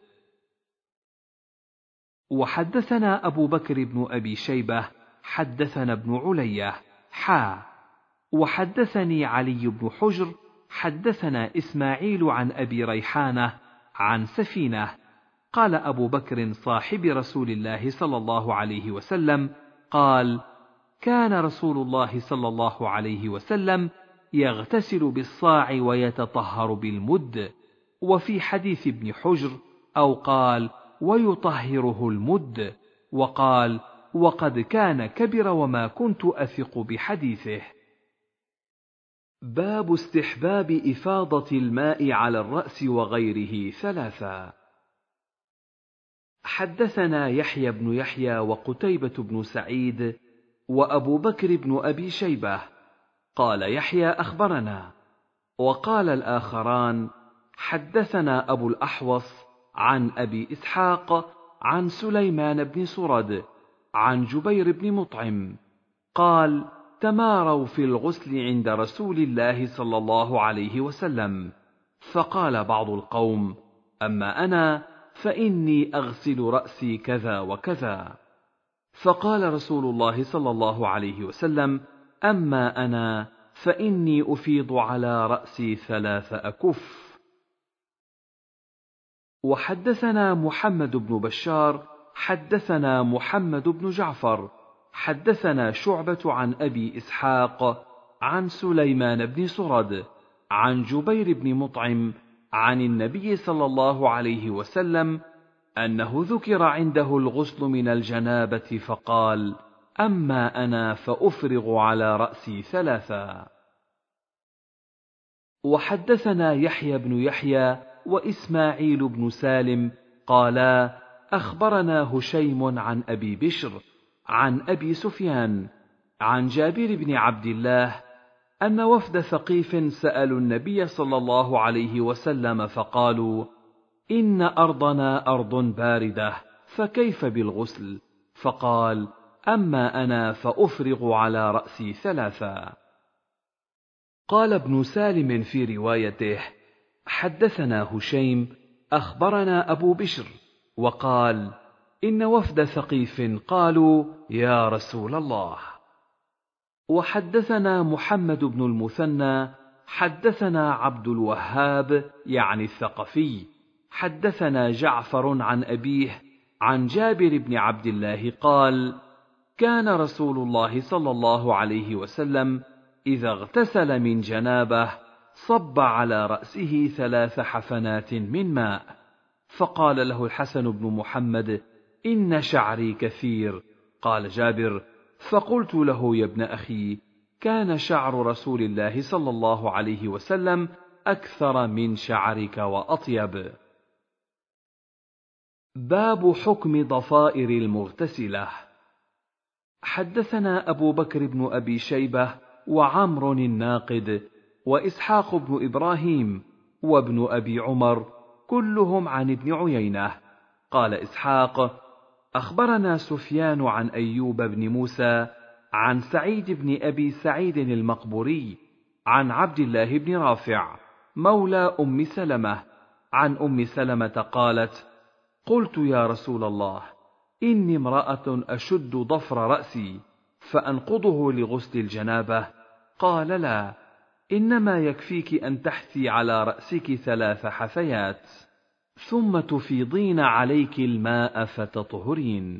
وحدثنا أبو بكر بن أبي شيبة حدثنا ابن علية حا وحدثني علي بن حجر حدثنا إسماعيل عن أبي ريحانة عن سفينة قال أبو بكر صاحب رسول الله صلى الله عليه وسلم قال كان رسول الله صلى الله عليه وسلم يغتسل بالصاع ويتطهر بالمد، وفي حديث ابن حجر أو قال ويطهره المد، وقال وقد كان كبر وما كنت أثق بحديثه. باب استحباب إفاضة الماء على الرأس وغيره ثلاثا. حدثنا يحيى بن يحيى وقتيبة بن سعيد وأبو بكر بن أبي شيبة قال يحيى أخبرنا، وقال الآخران حدثنا أبو الأحوص عن أبي إسحاق عن سليمان بن سرد عن جبير بن مطعم قال تماروا في الغسل عند رسول الله صلى الله عليه وسلم، فقال بعض القوم أما أنا فإني أغسل رأسي كذا وكذا، فقال رسول الله صلى الله عليه وسلم أما أنا فإني أفيض على رأسي ثلاث أكف. وحدثنا محمد بن بشار حدثنا محمد بن جعفر حدثنا شعبة عن أبي إسحاق عن سليمان بن سرد عن جبير بن مطعم عن النبي صلى الله عليه وسلم أنه ذكر عنده الغسل من الجنابة فقال أما أنا فأفرغ على رأسي ثلاثا. وحدثنا يحيى بن يحيى وإسماعيل بن سالم قالا أخبرنا هشيم عن أبي بشر عن أبي سفيان عن جابر بن عبد الله أن وفد ثقيف سألوا النبي صلى الله عليه وسلم فقالوا إن أرضنا أرض باردة فكيف بالغسل؟ فقال أما أنا فأفرغ على رأسي ثلاثا. قال ابن سالم في روايته حدثنا هشيم أخبرنا أبو بشر وقال إن وفد ثقيف قالوا يا رسول الله. وحدثنا محمد بن المثنى حدثنا عبد الوهاب يعني الثقفي حدثنا جعفر عن أبيه عن جابر بن عبد الله قال: كان رسول الله صلى الله عليه وسلم إذا اغتسل من جنابه صب على رأسه ثلاث حفنات من ماء، فقال له الحسن بن محمد: إن شعري كثير. قال جابر: فقلت له: يا ابن أخي، كان شعر رسول الله صلى الله عليه وسلم أكثر من شعرك وأطيب. باب حكم ضفائر المغتسلة. حدثنا أبو بكر بن أبي شيبة وعمر الناقد وإسحاق بن إبراهيم وابن أبي عمر كلهم عن ابن عيينة. قال إسحاق: أخبرنا سفيان عن أيوب بن موسى عن سعيد بن أبي سعيد المقبوري عن عبد الله بن رافع مولى أم سلمة عن أم سلمة قالت: قلت يا رسول الله، إني امرأة أشد ضفر رأسي فأنقضه لغسل الجنابة. قال: لا، إنما يكفيك أن تحثي على رأسك ثلاث حثيات ثم تفيضين عليك الماء فتطهرين.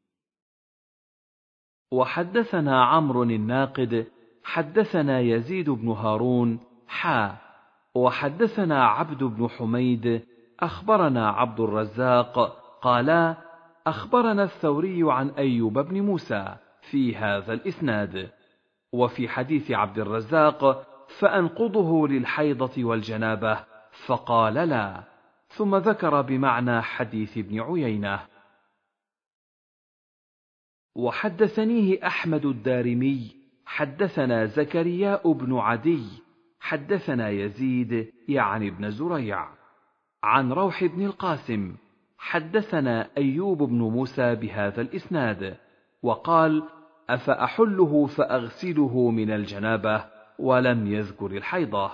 وحدثنا عمرو الناقد حدثنا يزيد بن هارون حا وحدثنا عبد بن حميد أخبرنا عبد الرزاق قالا: أخبرنا الثوري عن أيوب بن موسى في هذا الإسناد. وفي حديث عبد الرزاق: فأنقضه للحيضة والجنابة، فقال: لا، ثم ذكر بمعنى حديث ابن عيينة. وحدثنيه أحمد الدارمي حدثنا زكرياء بن عدي حدثنا يزيد يعني ابن زريع عن روح بن القاسم حدثنا أيوب بن موسى بهذا الإسناد، وقال: أفأحله فأغسله من الجنابة، ولم يذكر الحيضة.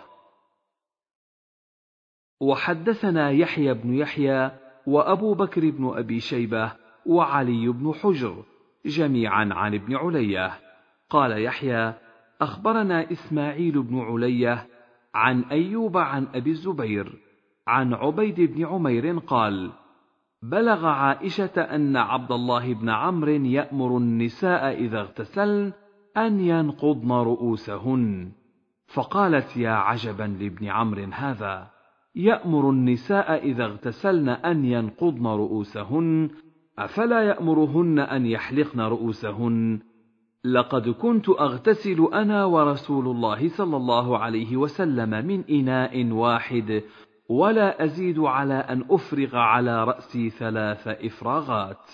وحدثنا يحيى بن يحيى وأبو بكر بن أبي شيبة وعلي بن حجر جميعا عن ابن علية. قال يحيى: أخبرنا إسماعيل بن علية عن أيوب عن أبي الزبير عن عبيد بن عمير قال: بلغ عائشة أن عبد الله بن عمرو يأمر النساء إذا اغتسلن أن ينقضن رؤوسهن، فقالت: يا عجبا لابن عمرو هذا، يأمر النساء إذا اغتسلن أن ينقضن رؤوسهن، أفلا يأمرهن أن يحلقن رؤوسهن؟ لقد كنت أغتسل أنا ورسول الله صلى الله عليه وسلم من إناء واحد، ولا أزيد على أن أفرغ على رأسي ثلاث إفراغات.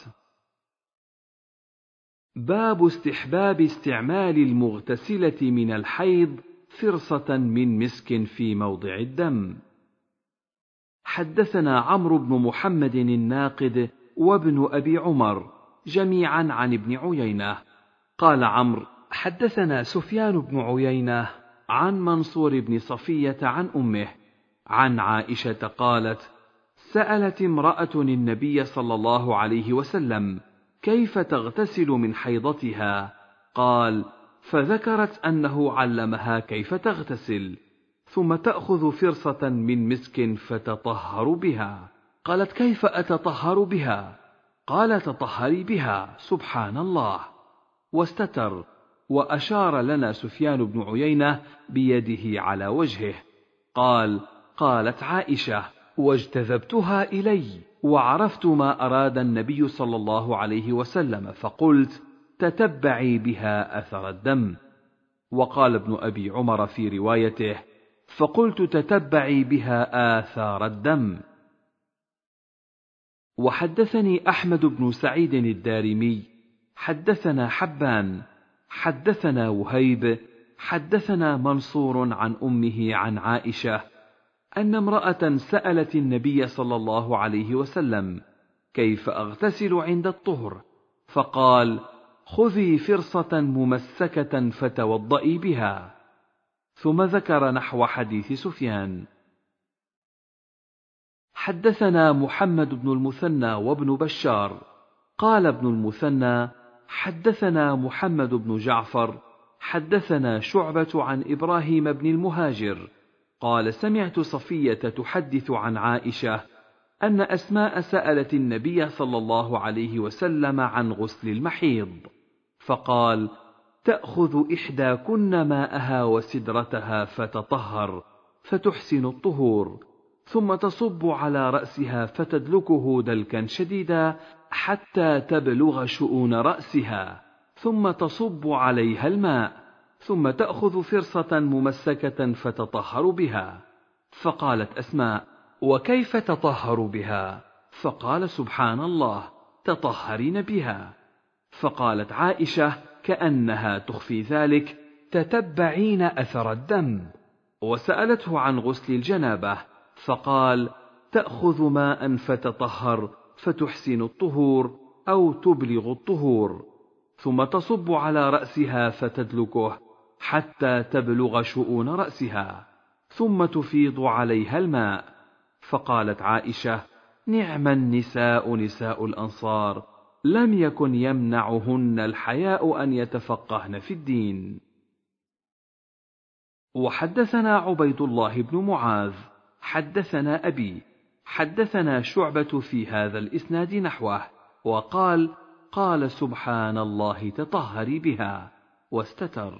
باب استحباب استعمال المغتسلة من الحيض فرصة من مسك في موضع الدم. حدثنا عمرو بن محمد الناقد وابن أبي عمر جميعا عن ابن عيينة. قال عمرو: حدثنا سفيان بن عيينة عن منصور بن صفية عن أمه عن عائشة قالت: سألت امرأة النبي صلى الله عليه وسلم: كيف تغتسل من حيضتها؟ قال: فذكرت أنه علمها كيف تغتسل، ثم تأخذ فرصة من مسك فتطهر بها. قالت: كيف أتطهر بها؟ قال: تطهري بها. سبحان الله. واستتر، وأشار لنا سفيان بن عيينة بيده على وجهه. قال: قالت عائشة: واجتذبتها إلي وعرفت ما أراد النبي صلى الله عليه وسلم، فقلت: تتبعي بها أثر الدم. وقال ابن أبي عمر في روايته: فقلت: تتبعي بها آثار الدم. وحدثني أحمد بن سعيد الدارمي حدثنا حبان حدثنا وهيب حدثنا منصور عن أمه عن عائشة أن امرأة سألت النبي صلى الله عليه وسلم: كيف أغتسل عند الطهر؟ فقال: خذي فرصة ممسكة فتوضئي بها. ثم ذكر نحو حديث سفيان. حدثنا محمد بن المثنى وابن بشار قال ابن المثنى: حدثنا محمد بن جعفر حدثنا شعبة عن إبراهيم بن المهاجر قال سمعت صفية تحدث عن عائشة أن أسماء سألت النبي صلى الله عليه وسلم عن غسل المحيض، فقال: تأخذ إحداكن ماءها وسدرتها فتطهر فتحسن الطهور، ثم تصب على رأسها فتدلكه دلكا شديدا حتى تبلغ شؤون رأسها، ثم تصب عليها الماء، ثم تأخذ فرصة ممسكة فتطهر بها. فقالت أسماء: وكيف تطهر بها؟ فقال: سبحان الله، تطهرين بها. فقالت عائشة كأنها تخفي ذلك: تتبعين أثر الدم. وسألته عن غسل الجنابة، فقال: تأخذ ماء فتطهر فتحسن الطهور أو تبلغ الطهور، ثم تصب على رأسها فتدلكه حتى تبلغ شؤون رأسها، ثم تفيض عليها الماء. فقالت عائشة: نعم النساء نساء الأنصار، لم يكن يمنعهن الحياء أن يتفقهن في الدين. وحدثنا عبيد الله بن معاذ حدثنا أبي حدثنا شعبة في هذا الإسناد نحوه، وقال: قال سبحان الله تطهري بها، واستتر.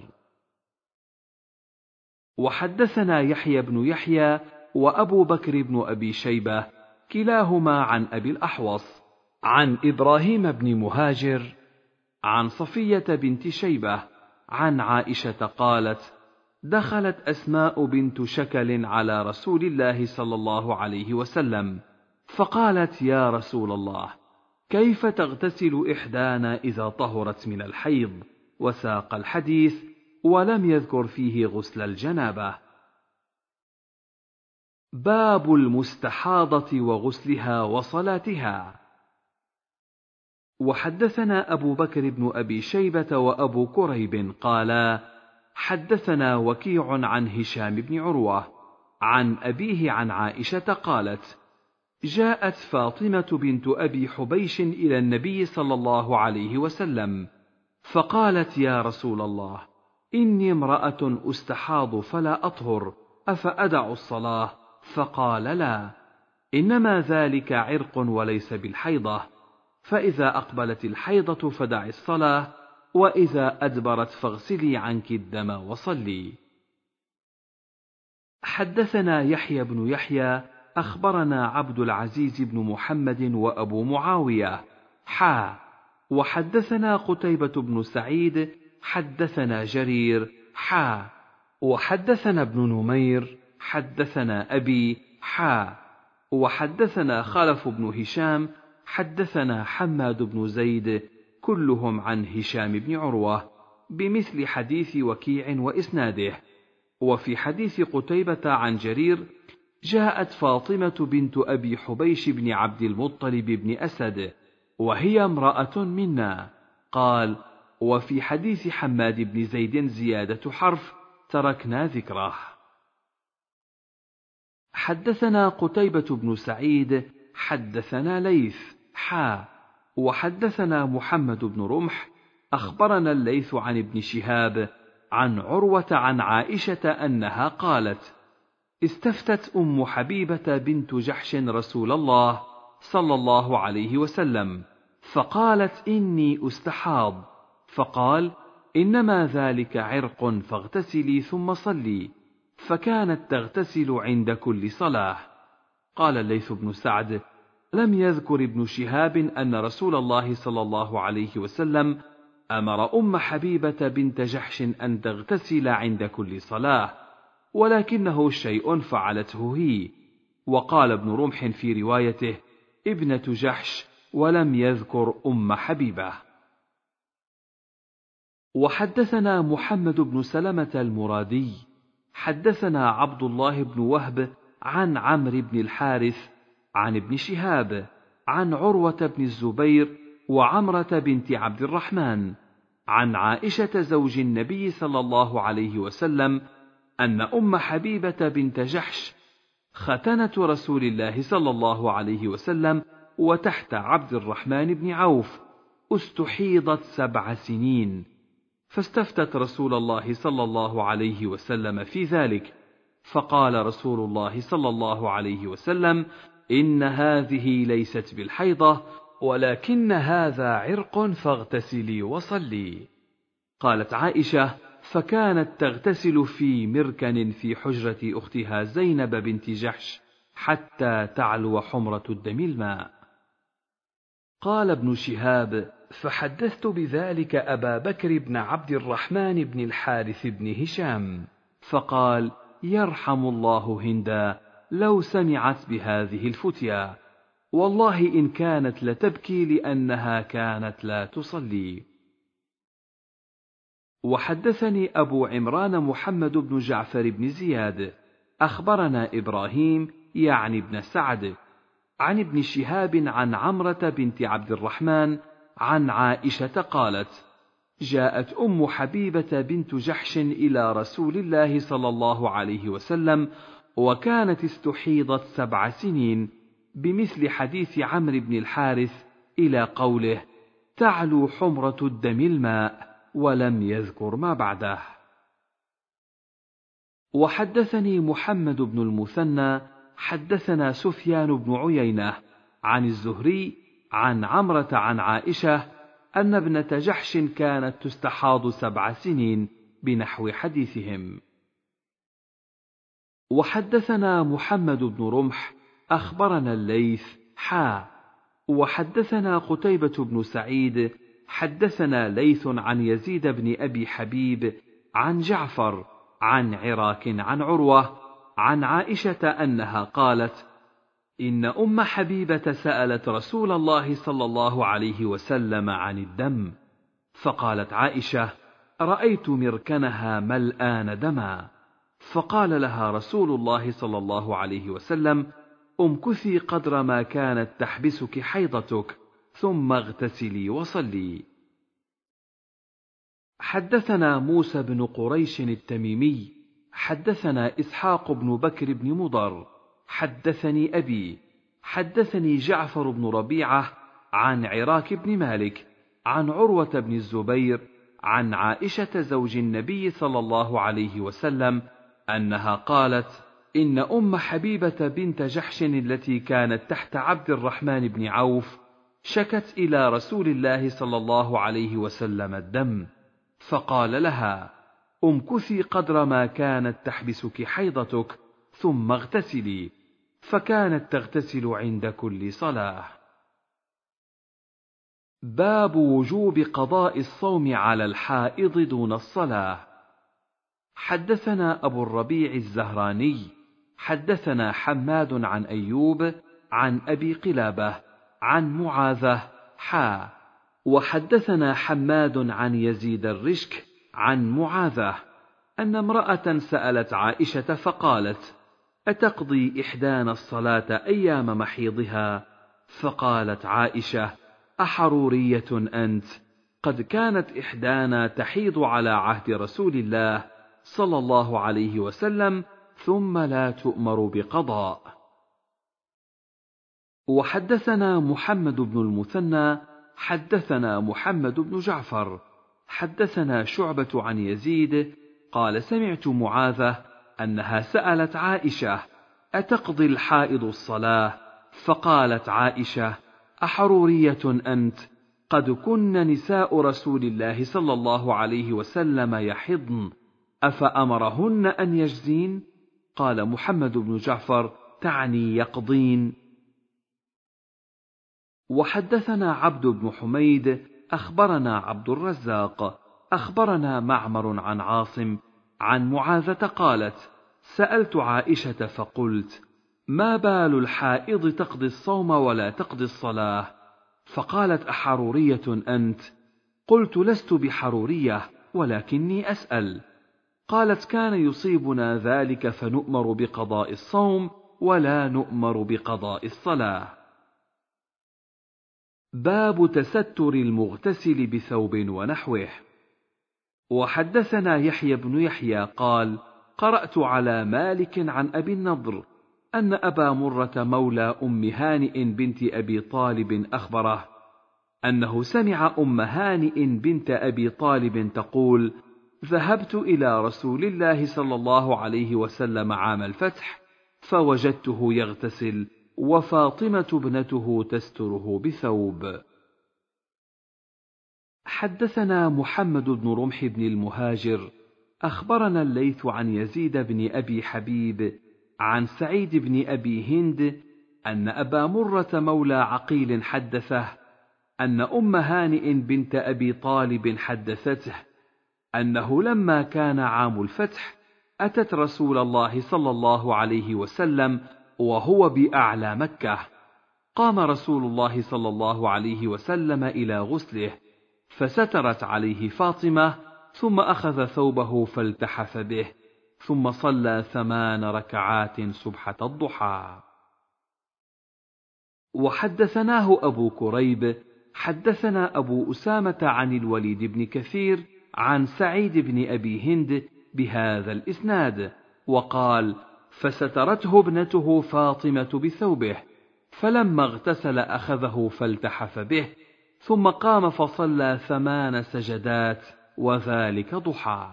وحدثنا يحيى بن يحيى وأبو بكر بن أبي شيبة كلاهما عن أبي الأحوص عن إبراهيم بن مهاجر عن صفية بنت شيبة عن عائشة قالت: دخلت أسماء بنت شكل على رسول الله صلى الله عليه وسلم، فقالت: يا رسول الله، كيف تغتسل إحدانا إذا طهرت من الحيض؟ وساق الحديث ولم يذكر فيه غسل الجنابة. باب المستحاضة وغسلها وصلاتها. وحدثنا أبو بكر بن أبي شيبة وأبو كريب قالا: حدثنا وكيع عن هشام بن عروة عن أبيه عن عائشة قالت: جاءت فاطمة بنت أبي حبيش إلى النبي صلى الله عليه وسلم، فقالت: يا رسول الله، إني امرأة أستحاض فلا أطهر، أفأدع الصلاة؟ فقال: لا، إنما ذلك عرق وليس بالحيضة، فإذا أقبلت الحيضة فدعي الصلاة، وإذا أدبرت فاغسلي عنك الدم وصلي. حدثنا يحيى بن يحيى أخبرنا عبد العزيز بن محمد وأبو معاوية حا وحدثنا قتيبة بن سعيد حدثنا جرير حا وحدثنا ابن نمير حدثنا أبي حا وحدثنا خلف بن هشام حدثنا حماد بن زيد كلهم عن هشام بن عروة بمثل حديث وكيع وإسناده. وفي حديث قتيبة عن جرير: جاءت فاطمة بنت أبي حبيش بن عبد المطلب بن أسد وهي امرأة منا. قال: وفي حديث حماد بن زيد زيادة حرف تركنا ذكره. حدثنا قتيبة بن سعيد حدثنا ليث حا وحدثنا محمد بن رمح أخبرنا الليث عن ابن شهاب عن عروة عن عائشة أنها قالت: استفتت أم حبيبة بنت جحش رسول الله صلى الله عليه وسلم، فقالت: إني أستحاض، فقال: إنما ذلك عرق، فاغتسلي ثم صلي، فكانت تغتسل عند كل صلاة. قال الليث بن سعد: لم يذكر ابن شهاب أن رسول الله صلى الله عليه وسلم أمر أم حبيبة بنت جحش أن تغتسل عند كل صلاة، ولكنه شيء فعلته هي. وقال ابن رمح في روايته: ابنة جحش، ولم يذكر أم حبيبة. وحدثنا محمد بن سلمة المرادي حدثنا عبد الله بن وهب عن عمرو بن الحارث عن ابن شهاب عن عروة بن الزبير وعمرة بنت عبد الرحمن عن عائشة زوج النبي صلى الله عليه وسلم أن أم حبيبة بنت جحش ختنة رسول الله صلى الله عليه وسلم وتحت عبد الرحمن بن عوف استحيضت سبع سنين، فاستفتت رسول الله صلى الله عليه وسلم في ذلك، فقال رسول الله صلى الله عليه وسلم: إن هذه ليست بالحيضة، ولكن هذا عرق، فاغتسلي وصلي. قالت عائشة: فكانت تغتسل في مركن في حجرة أختها زينب بنت جحش حتى تعلو حمرة الدم الماء. قال ابن شهاب: فحدثت بذلك أبا بكر بن عبد الرحمن بن الحارث بن هشام، فقال: يرحم الله هندا لو سمعت بهذه الفتيا، والله إن كانت لتبكي لأنها كانت لا تصلي. وحدثني أبو عمران محمد بن جعفر بن زياد أخبرنا إبراهيم يعني بن سعد عن ابن شهاب عن عمرة بنت عبد الرحمن عن عائشة قالت: جاءت أم حبيبة بنت جحش إلى رسول الله صلى الله عليه وسلم وكانت استحيضت سبع سنين، بمثل حديث عمرو بن الحارث إلى قوله: تعلو حمرة الدم الماء، ولم يذكر ما بعده. وحدثني محمد بن المثنى حدثنا سفيان بن عيينة عن الزهري عن عمرة عن عائشة أن ابنة جحش كانت تستحاض سبع سنين بنحو حديثهم. وحدثنا محمد بن رمح أخبرنا الليث حا وحدثنا قتيبة بن سعيد حدثنا ليث عن يزيد بن أبي حبيب عن جعفر عن عراك عن عروة عن عائشة أنها قالت: إن أم حبيبة سألت رسول الله صلى الله عليه وسلم عن الدم، فقالت عائشة: رأيت مركنها ملآن دما، فقال لها رسول الله صلى الله عليه وسلم: امكثي قدر ما كانت تحبسك حيضتك، ثم اغتسلي وصلي. حدثنا موسى بن قريش التميمي حدثنا إسحاق بن بكر بن مضر حدثني أبي حدثني جعفر بن ربيعة عن عراك بن مالك عن عروة بن الزبير عن عائشة زوج النبي صلى الله عليه وسلم أنها قالت: إن أم حبيبة بنت جحش التي كانت تحت عبد الرحمن بن عوف شكت إلى رسول الله صلى الله عليه وسلم الدم، فقال لها: امكثي قدر ما كانت تحبسك حيضتك، ثم اغتسلي، فكانت تغتسل عند كل صلاة. باب وجوب قضاء الصوم على الحائض دون الصلاة. حدثنا أبو الربيع الزهراني حدثنا حماد عن أيوب عن أبي قلابة عن معاذة حا وحدثنا حماد عن يزيد الرشك عن معاذة أن امرأة سألت عائشة فقالت: أتقضي إحدانا الصلاة أيام محيضها؟ فقالت عائشة: أحرورية أنت؟ قد كانت إحدانا تحيض على عهد رسول الله صلى الله عليه وسلم، ثم لا تؤمر بقضاء. وحدثنا محمد بن المثنى حدثنا محمد بن جعفر حدثنا شعبة عن يزيد قال: سمعت معاذة أنها سألت عائشة: أتقضي الحائض الصلاة؟ فقالت عائشة: أحرورية أنت؟ قد كن نساء رسول الله صلى الله عليه وسلم يحضن، أفأمرهن أن يجزين؟ قال محمد بن جعفر: تعني يقضين. وحدثنا عبد بن حميد أخبرنا عبد الرزاق أخبرنا معمر عن عاصم عن معاذة قالت: سألت عائشة فقلت: ما بال الحائض تقضي الصوم ولا تقضي الصلاة؟ فقالت: أحرورية أنت؟ قلت: لست بحرورية، ولكني أسأل. قالت: كان يصيبنا ذلك فنؤمر بقضاء الصوم ولا نؤمر بقضاء الصلاة. باب تستر المغتسل بثوب ونحوه. وحدثنا يحيى بن يحيى قال: قرأت على مالك عن أبي النضر أن أبا مرة مولى أم هانئ بنت أبي طالب أخبره أنه سمع أم هانئ بنت أبي طالب تقول: ذهبت إلى رسول الله صلى الله عليه وسلم عام الفتح، فوجدته يغتسل وفاطمة ابنته تستره بثوب. حدثنا محمد بن رمح بن المهاجر أخبرنا الليث عن يزيد بن أبي حبيب عن سعيد بن أبي هند أن أبا مرة مولى عقيل حدثه أن أم هانئ بنت أبي طالب حدثته أنه لما كان عام الفتح أتت رسول الله صلى الله عليه وسلم وهو بأعلى مكة، قام رسول الله صلى الله عليه وسلم إلى غسله، فسترت عليه فاطمة، ثم أخذ ثوبه فالتحف به، ثم صلى ثمان ركعات سبحة الضحى. وحدثناه أبو كريب حدثنا أبو أسامة عن الوليد بن كثير عن سعيد بن أبي هند بهذا الإسناد، وقال: فسترته ابنته فاطمة بثوبه، فلما اغتسل أخذه فالتحف به، ثم قام فصلى ثمان سجدات، وذلك ضحى.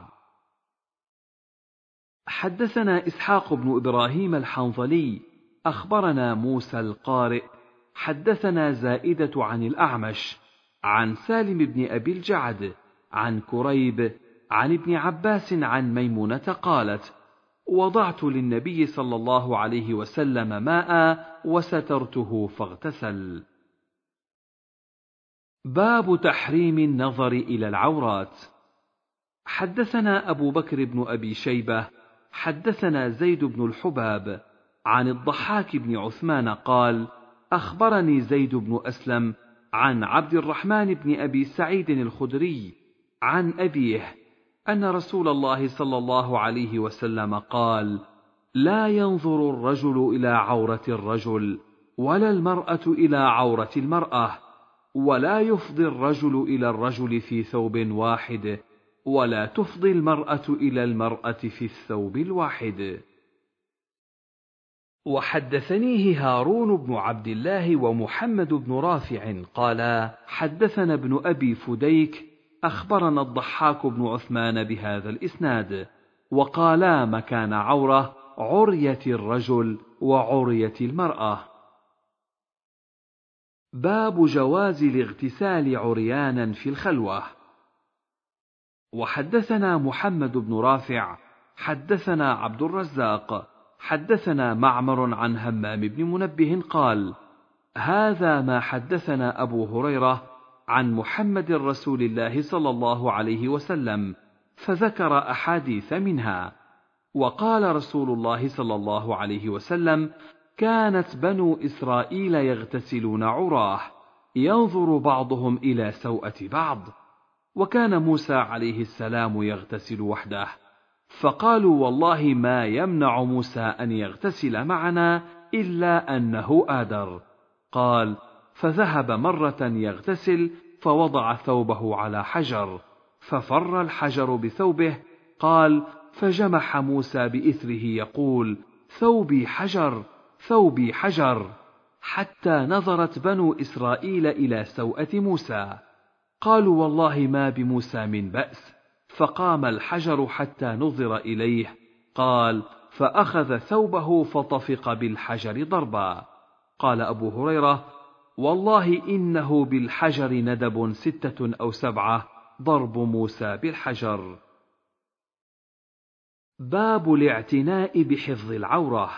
حدثنا إسحاق بن إبراهيم الحنظلي أخبرنا موسى القارئ حدثنا زائدة عن الأعمش عن سالم بن أبي الجعد عن كريب عن ابن عباس عن ميمونة قالت: وضعت للنبي صلى الله عليه وسلم ماء وسترته فاغتسل. باب تحريم النظر إلى العورات. حدثنا أبو بكر بن أبي شيبة حدثنا زيد بن الحباب عن الضحاك بن عثمان قال: أخبرني زيد بن أسلم عن عبد الرحمن بن أبي سعيد الخدري عن أبيه أن رسول الله صلى الله عليه وسلم قال: لا ينظر الرجل إلى عورة الرجل، ولا المرأة إلى عورة المرأة، ولا يفضي الرجل إلى الرجل في ثوب واحد، ولا تفضي المرأة إلى المرأة في الثوب الواحد. وحدثنيه هارون بن عبد الله ومحمد بن رافع قالا: حدثنا ابن أبي فديك أخبرنا الضحاك بن عثمان بهذا الإسناد، وقالا: مكان عورة عرية الرجل وعرية المرأة. باب جواز الاغتسال عريانا في الخلوة. وحدثنا محمد بن رافع حدثنا عبد الرزاق حدثنا معمر عن همام بن منبه قال: هذا ما حدثنا أبو هريرة عن محمد رسول الله صلى الله عليه وسلم، فذكر أحاديث منها. وقال رسول الله صلى الله عليه وسلم: كانت بنو إسرائيل يغتسلون عراه، ينظر بعضهم إلى سوءة بعض. وكان موسى عليه السلام يغتسل وحده، فقالوا: والله ما يمنع موسى أن يغتسل معنا إلا أنه آدر. قال: فذهب مرة يغتسل، فوضع ثوبه على حجر، ففر الحجر بثوبه. قال: فجمح موسى بإثره يقول: ثوبي حجر، ثوبي حجر، حتى نظرت بنو إسرائيل إلى سوءة موسى. قالوا: والله ما بموسى من بأس. فقام الحجر حتى نظر إليه. قال: فأخذ ثوبه فطفق بالحجر ضربا. قال أبو هريرة: والله إنه بالحجر ندب ستة أو سبعة، ضرب موسى بالحجر. باب الاعتناء بحفظ العورة.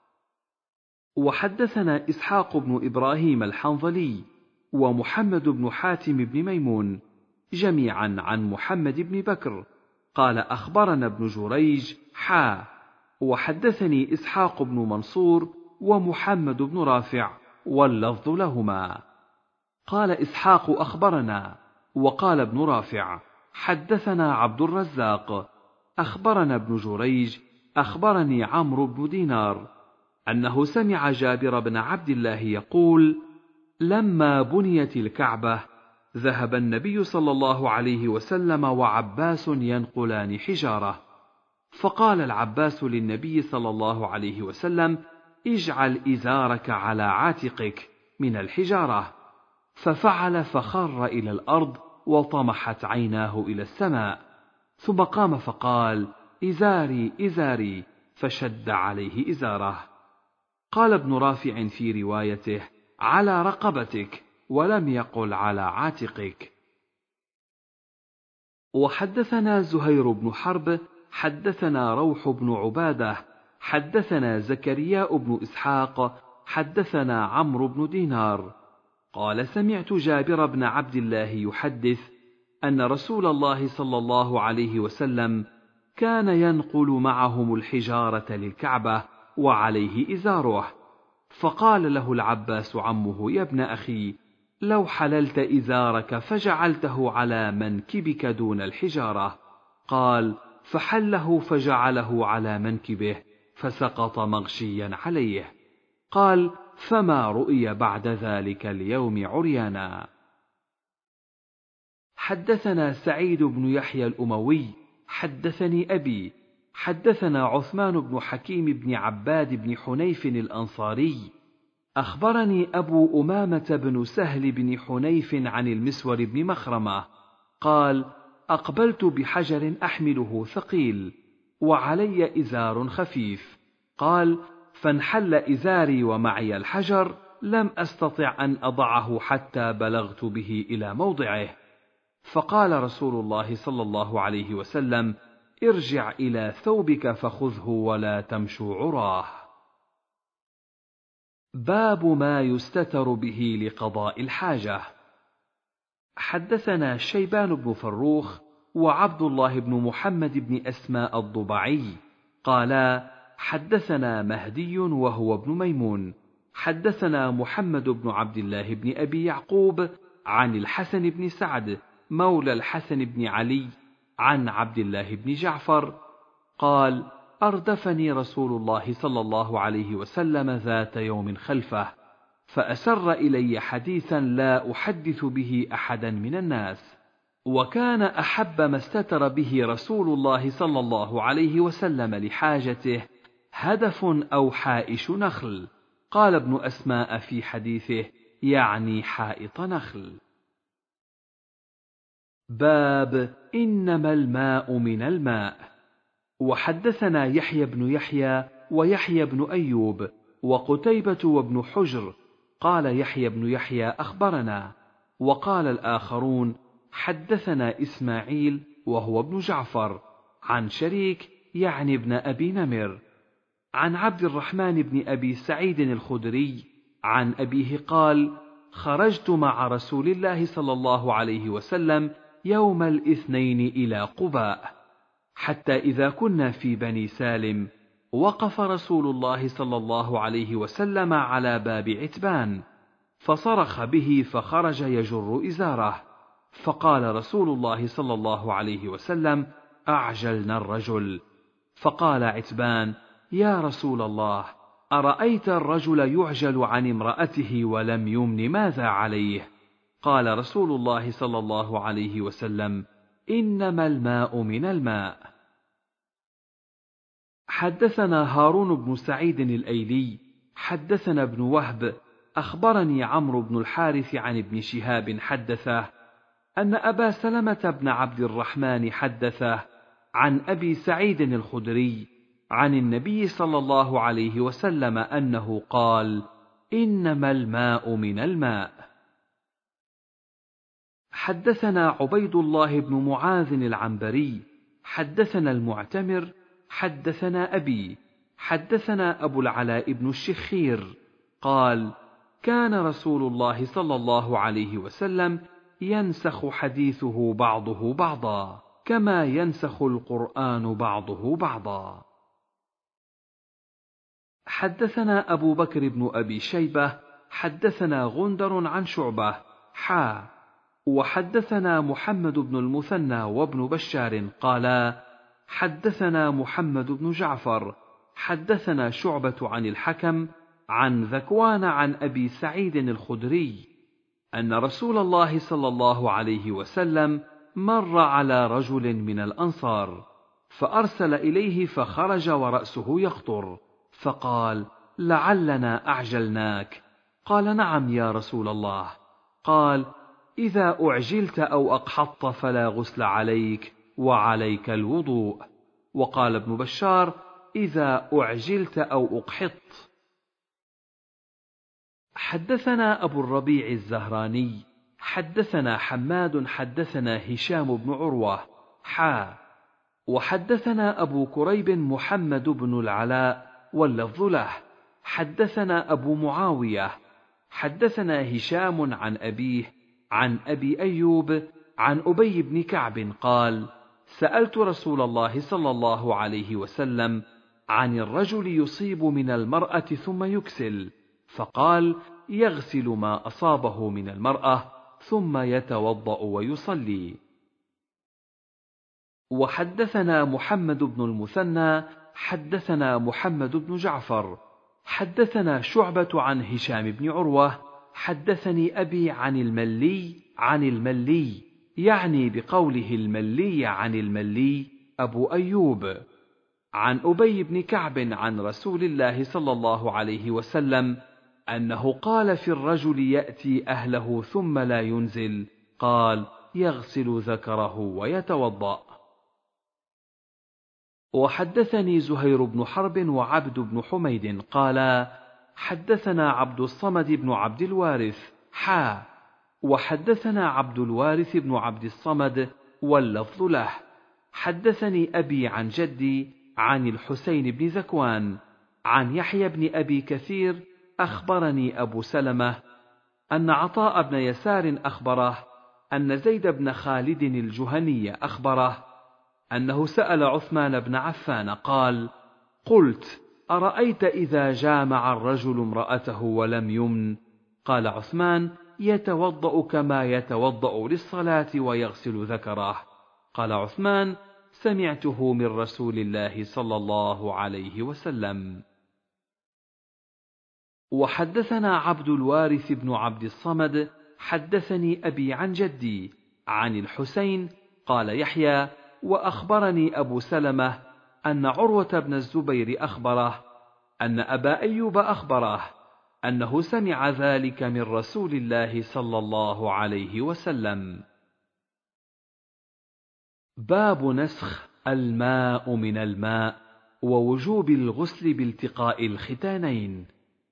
وحدثنا إسحاق بن إبراهيم الحنظلي ومحمد بن حاتم بن ميمون جميعا عن محمد بن بكر قال: أخبرنا ابن جريج حا وحدثني إسحاق بن منصور ومحمد بن رافع واللفظ لهما. قال إسحاق: أخبرنا. وقال ابن رافع: حدثنا عبد الرزاق أخبرنا ابن جريج أخبرني عمرو بن دينار أنه سمع جابر بن عبد الله يقول: لما بنيت الكعبة ذهب النبي صلى الله عليه وسلم وعباس ينقلان حجارة، فقال العباس للنبي صلى الله عليه وسلم: اجعل إزارك على عاتقك من الحجارة. ففعل فخر إلى الأرض وطمحت عيناه إلى السماء، ثم قام فقال: إزاري إزاري، فشد عليه إزاره. قال ابن رافع في روايته: على رقبتك، ولم يقل على عاتقك. وحدثنا زهير بن حرب حدثنا روح بن عبادة حدثنا زكريا بن إسحاق حدثنا عمرو بن دينار قال: سمعت جابر بن عبد الله يحدث أن رسول الله صلى الله عليه وسلم كان ينقل معهم الحجارة للكعبة وعليه إزاره، فقال له العباس عمه: يا ابن أخي، لو حللت إزارك فجعلته على منكبك دون الحجارة. قال: فحله فجعله على منكبه فسقط مغشيا عليه. قال: فما رؤي بعد ذلك اليوم عريانا. حدثنا سعيد بن يحيى الأموي حدثني أبي حدثنا عثمان بن حكيم بن عباد بن حنيف الأنصاري أخبرني أبو أمامة بن سهل بن حنيف عن المسور بن مخرمة قال: أقبلت بحجر أحمله ثقيل وعلي إزار خفيف. قال: فانحل إزاري ومعي الحجر، لم أستطع أن أضعه حتى بلغت به إلى موضعه. فقال رسول الله صلى الله عليه وسلم: ارجع إلى ثوبك فخذه ولا تمشوا عراه. باب ما يستتر به لقضاء الحاجة. حدثنا شيبان بن فروخ وعبد الله بن محمد بن أسماء الضبعي قالا: حدثنا مهدي وهو ابن ميمون حدثنا محمد بن عبد الله بن أبي يعقوب عن الحسن بن سعد مولى الحسن بن علي عن عبد الله بن جعفر قال: أردفني رسول الله صلى الله عليه وسلم ذات يوم خلفه، فأسر إلي حديثا لا أحدث به أحدا من الناس، وكان أحب ما استتر به رسول الله صلى الله عليه وسلم لحاجته هدف أو حائش نخل. قال ابن أسماء في حديثه: يعني حائط نخل. باب إنما الماء من الماء. وحدثنا يحيى بن يحيى ويحيى بن أيوب وقتيبة وابن حجر قال يحيى بن يحيى أخبرنا، وقال الآخرون حدثنا إسماعيل وهو ابن جعفر عن شريك يعني ابن أبي نمر عن عبد الرحمن بن أبي سعيد الخدري عن أبيه قال: خرجت مع رسول الله صلى الله عليه وسلم يوم الاثنين إلى قباء، حتى إذا كنا في بني سالم وقف رسول الله صلى الله عليه وسلم على باب عتبان، فصرخ به فخرج يجر إزاره، فقال رسول الله صلى الله عليه وسلم: أعجلنا الرجل. فقال عتبان: يا رسول الله، أرأيت الرجل يعجل عن امرأته ولم يمن ماذا عليه؟ قال رسول الله صلى الله عليه وسلم: إنما الماء من الماء. حدثنا هارون بن سعيد الأيلي حدثنا ابن وهب أخبرني عمرو بن الحارث عن ابن شهاب حدثه أن أبا سلمة بن عبد الرحمن حدثه عن أبي سعيد الخدري عن النبي صلى الله عليه وسلم أنه قال: إنما الماء من الماء. حدثنا عبيد الله بن معاذ العنبري حدثنا المعتمر حدثنا أبي حدثنا أبو العلاء بن الشخير قال: كان رسول الله صلى الله عليه وسلم ينسخ حديثه بعضه بعضا كما ينسخ القرآن بعضه بعضا. حدثنا أبو بكر بن أبي شيبة حدثنا غندر عن شعبة حا وحدثنا محمد بن المثنى وابن بشار قالا: حدثنا محمد بن جعفر حدثنا شعبة عن الحكم عن ذكوان عن أبي سعيد الخدري أن رسول الله صلى الله عليه وسلم مر على رجل من الأنصار فأرسل إليه فخرج ورأسه يقطر، فقال: لعلنا أعجلناك. قال: نعم يا رسول الله. قال: إذا أعجلت أو أقحطت فلا غسل عليك وعليك الوضوء. وقال ابن بشار: إذا أعجلت أو أقحطت. حدثنا أبو الربيع الزهراني حدثنا حماد حدثنا هشام بن عروة حا وحدثنا أبو كريب محمد بن العلاء واللفظ له حدثنا أبو معاوية حدثنا هشام عن أبيه عن أبي أيوب عن أبي بن كعب قال: سألت رسول الله صلى الله عليه وسلم عن الرجل يصيب من المرأة ثم يكسل، فقال: يغسل ما أصابه من المرأة ثم يتوضأ ويصلي. وحدثنا محمد بن المثنى حدثنا محمد بن جعفر حدثنا شعبة عن هشام بن عروة حدثني أبي عن الملي عن الملي يعني بقوله الملي عن الملي أبو أيوب عن أبي بن كعب عن رسول الله صلى الله عليه وسلم أنه قال في الرجل يأتي أهله ثم لا ينزل، قال: يغسل ذكره ويتوضأ. وحدثني زهير بن حرب وعبد بن حميد قالا: حدثنا عبد الصمد بن عبد الوارث حا وحدثنا عبد الوارث بن عبد الصمد واللفظ له حدثني أبي عن جدي عن الحسين بن ذكوان عن يحيى بن أبي كثير أخبرني أبو سلمة أن عطاء بن يسار أخبره أن زيد بن خالد الجهني أخبره أنه سأل عثمان بن عفان قال: قلت: أرأيت إذا جامع الرجل امرأته ولم يمن؟ قال عثمان: يتوضأ كما يتوضأ للصلاة ويغسل ذكره. قال عثمان: سمعته من رسول الله صلى الله عليه وسلم. وحدثنا عبد الوارث بن عبد الصمد حدثني أبي عن جدي عن الحسين قال يحيى: وأخبرني أبو سلمة أن عروة بن الزبير أخبره أن أبا أيوب أخبره أنه سمع ذلك من رسول الله صلى الله عليه وسلم. باب نسخ الماء من الماء ووجوب الغسل بالتقاء الختانين.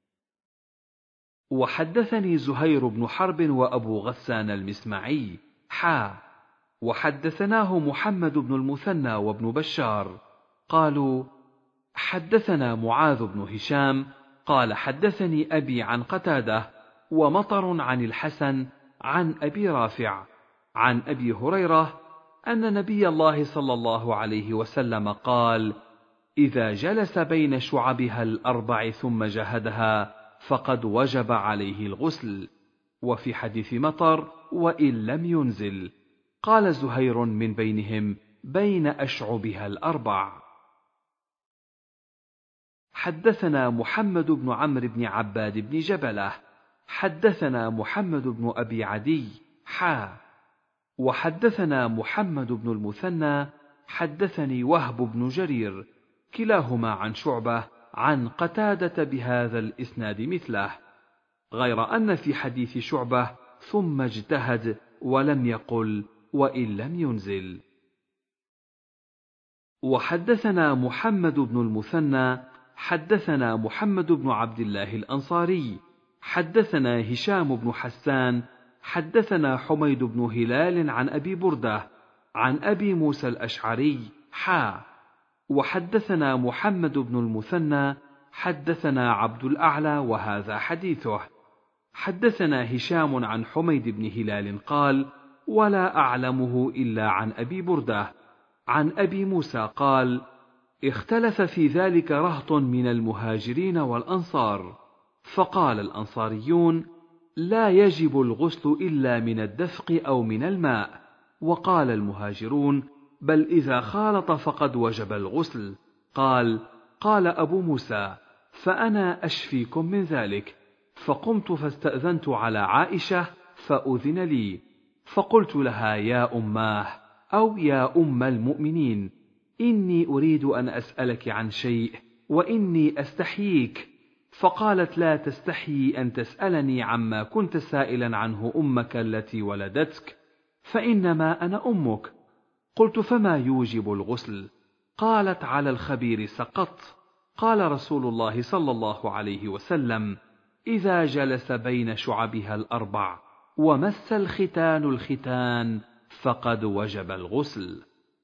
وحدثني زهير بن حرب وأبو غسان المسمعي حا وحدثناه محمد بن المثنى وابن بشار قالوا: حدثنا معاذ بن هشام قال: حدثني أبي عن قتادة ومطر عن الحسن عن أبي رافع عن أبي هريرة أن نبي الله صلى الله عليه وسلم قال: إذا جلس بين شعبها الأربع ثم جهدها فقد وجب عليه الغسل. وفي حديث مطر: وإن لم ينزل. قال زهير من بينهم: بين أشعبها الأربع. حدثنا محمد بن عمرو بن عباد بن جبلة حدثنا محمد بن أبي عدي حا وحدثنا محمد بن المثنى حدثني وهب بن جرير كلاهما عن شعبة عن قتادة بهذا الإسناد مثله، غير أن في حديث شعبة ثم اجتهد ولم يقل وإن لم ينزل. وحدثنا محمد بن المثنى حدثنا محمد بن عبد الله الأنصاري حدثنا هشام بن حسان حدثنا حميد بن هلال عن أبي بردة عن أبي موسى الأشعري حا وحدثنا محمد بن المثنى حدثنا عبد الأعلى وهذا حديثه. حدثنا هشام عن حميد بن هلال قال: ولا أعلمه إلا عن أبي بردة عن أبي موسى قال: اختلف في ذلك رهط من المهاجرين والأنصار، فقال الأنصاريون: لا يجب الغسل إلا من الدفق أو من الماء، وقال المهاجرون: بل إذا خالط فقد وجب الغسل. قال: قال أبو موسى: فأنا أشفيكم من ذلك. فقمت فاستأذنت على عائشة فأذن لي، فقلت لها: يا أماه أو يا أم المؤمنين، إني أريد أن أسألك عن شيء وإني أستحييك. فقالت: لا تستحيي أن تسألني عما كنت سائلا عنه أمك التي ولدتك، فإنما أنا أمك. قلت: فما يوجب الغسل؟ قالت: على الخبير سقط. قال رسول الله صلى الله عليه وسلم: إذا جلس بين شعبها الأربع ومس الختان الختان فقد وجب الغسل.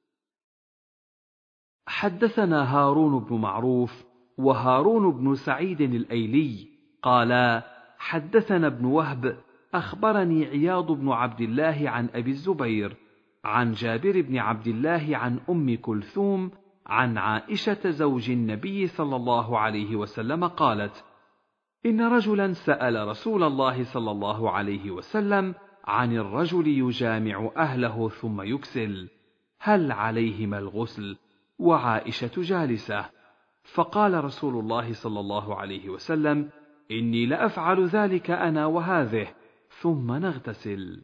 حدثنا هارون بن معروف وهارون بن سعيد الأيلي قالا: حدثنا ابن وهب أخبرني عياض بن عبد الله عن أبي الزبير عن جابر بن عبد الله عن أم كلثوم عن عائشة زوج النبي صلى الله عليه وسلم قالت: إن رجلا سأل رسول الله صلى الله عليه وسلم عن الرجل يجامع أهله ثم يكسل، هل عليهما الغسل؟ وعائشة جالسة، فقال رسول الله صلى الله عليه وسلم: إني لأفعل ذلك أنا وهذه، ثم نغتسل.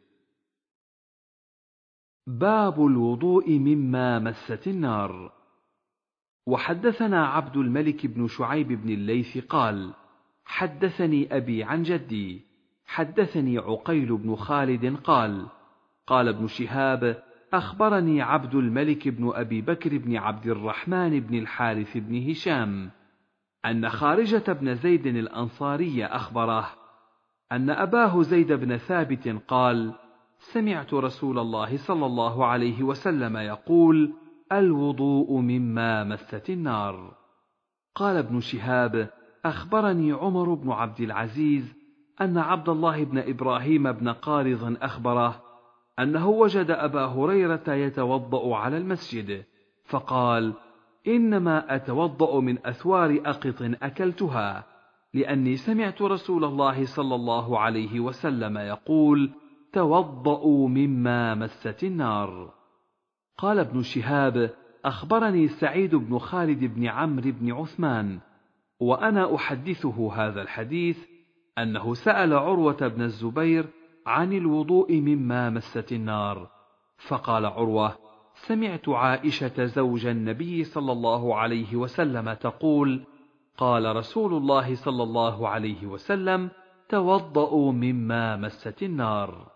باب الوضوء مما مست النار. وحدثنا عبد الملك بن شعيب بن الليث قال: حدثني أبي عن جدي، حدثني عقيل بن خالد قال: قال ابن شهاب: أخبرني عبد الملك بن أبي بكر بن عبد الرحمن بن الحارث بن هشام أن خارجة بن زيد الأنصاري أخبره أن أباه زيد بن ثابت قال: سمعت رسول الله صلى الله عليه وسلم يقول: الوضوء مما مست النار. قال ابن شهاب: أخبرني عمر بن عبد العزيز أن عبد الله بن إبراهيم بن قارض أخبره أنه وجد أبا هريرة يتوضأ على المسجد، فقال: إنما أتوضأ من أثوار أقط أكلتها، لأني سمعت رسول الله صلى الله عليه وسلم يقول: توضأوا مما مست النار. قال ابن شهاب: أخبرني سعيد بن خالد بن عمرو بن عثمان وأنا أحدثه هذا الحديث أنه سأل عروة بن الزبير عن الوضوء مما مست النار، فقال عروة: سمعت عائشة زوج النبي صلى الله عليه وسلم تقول: قال رسول الله صلى الله عليه وسلم: توضأوا مما مست النار.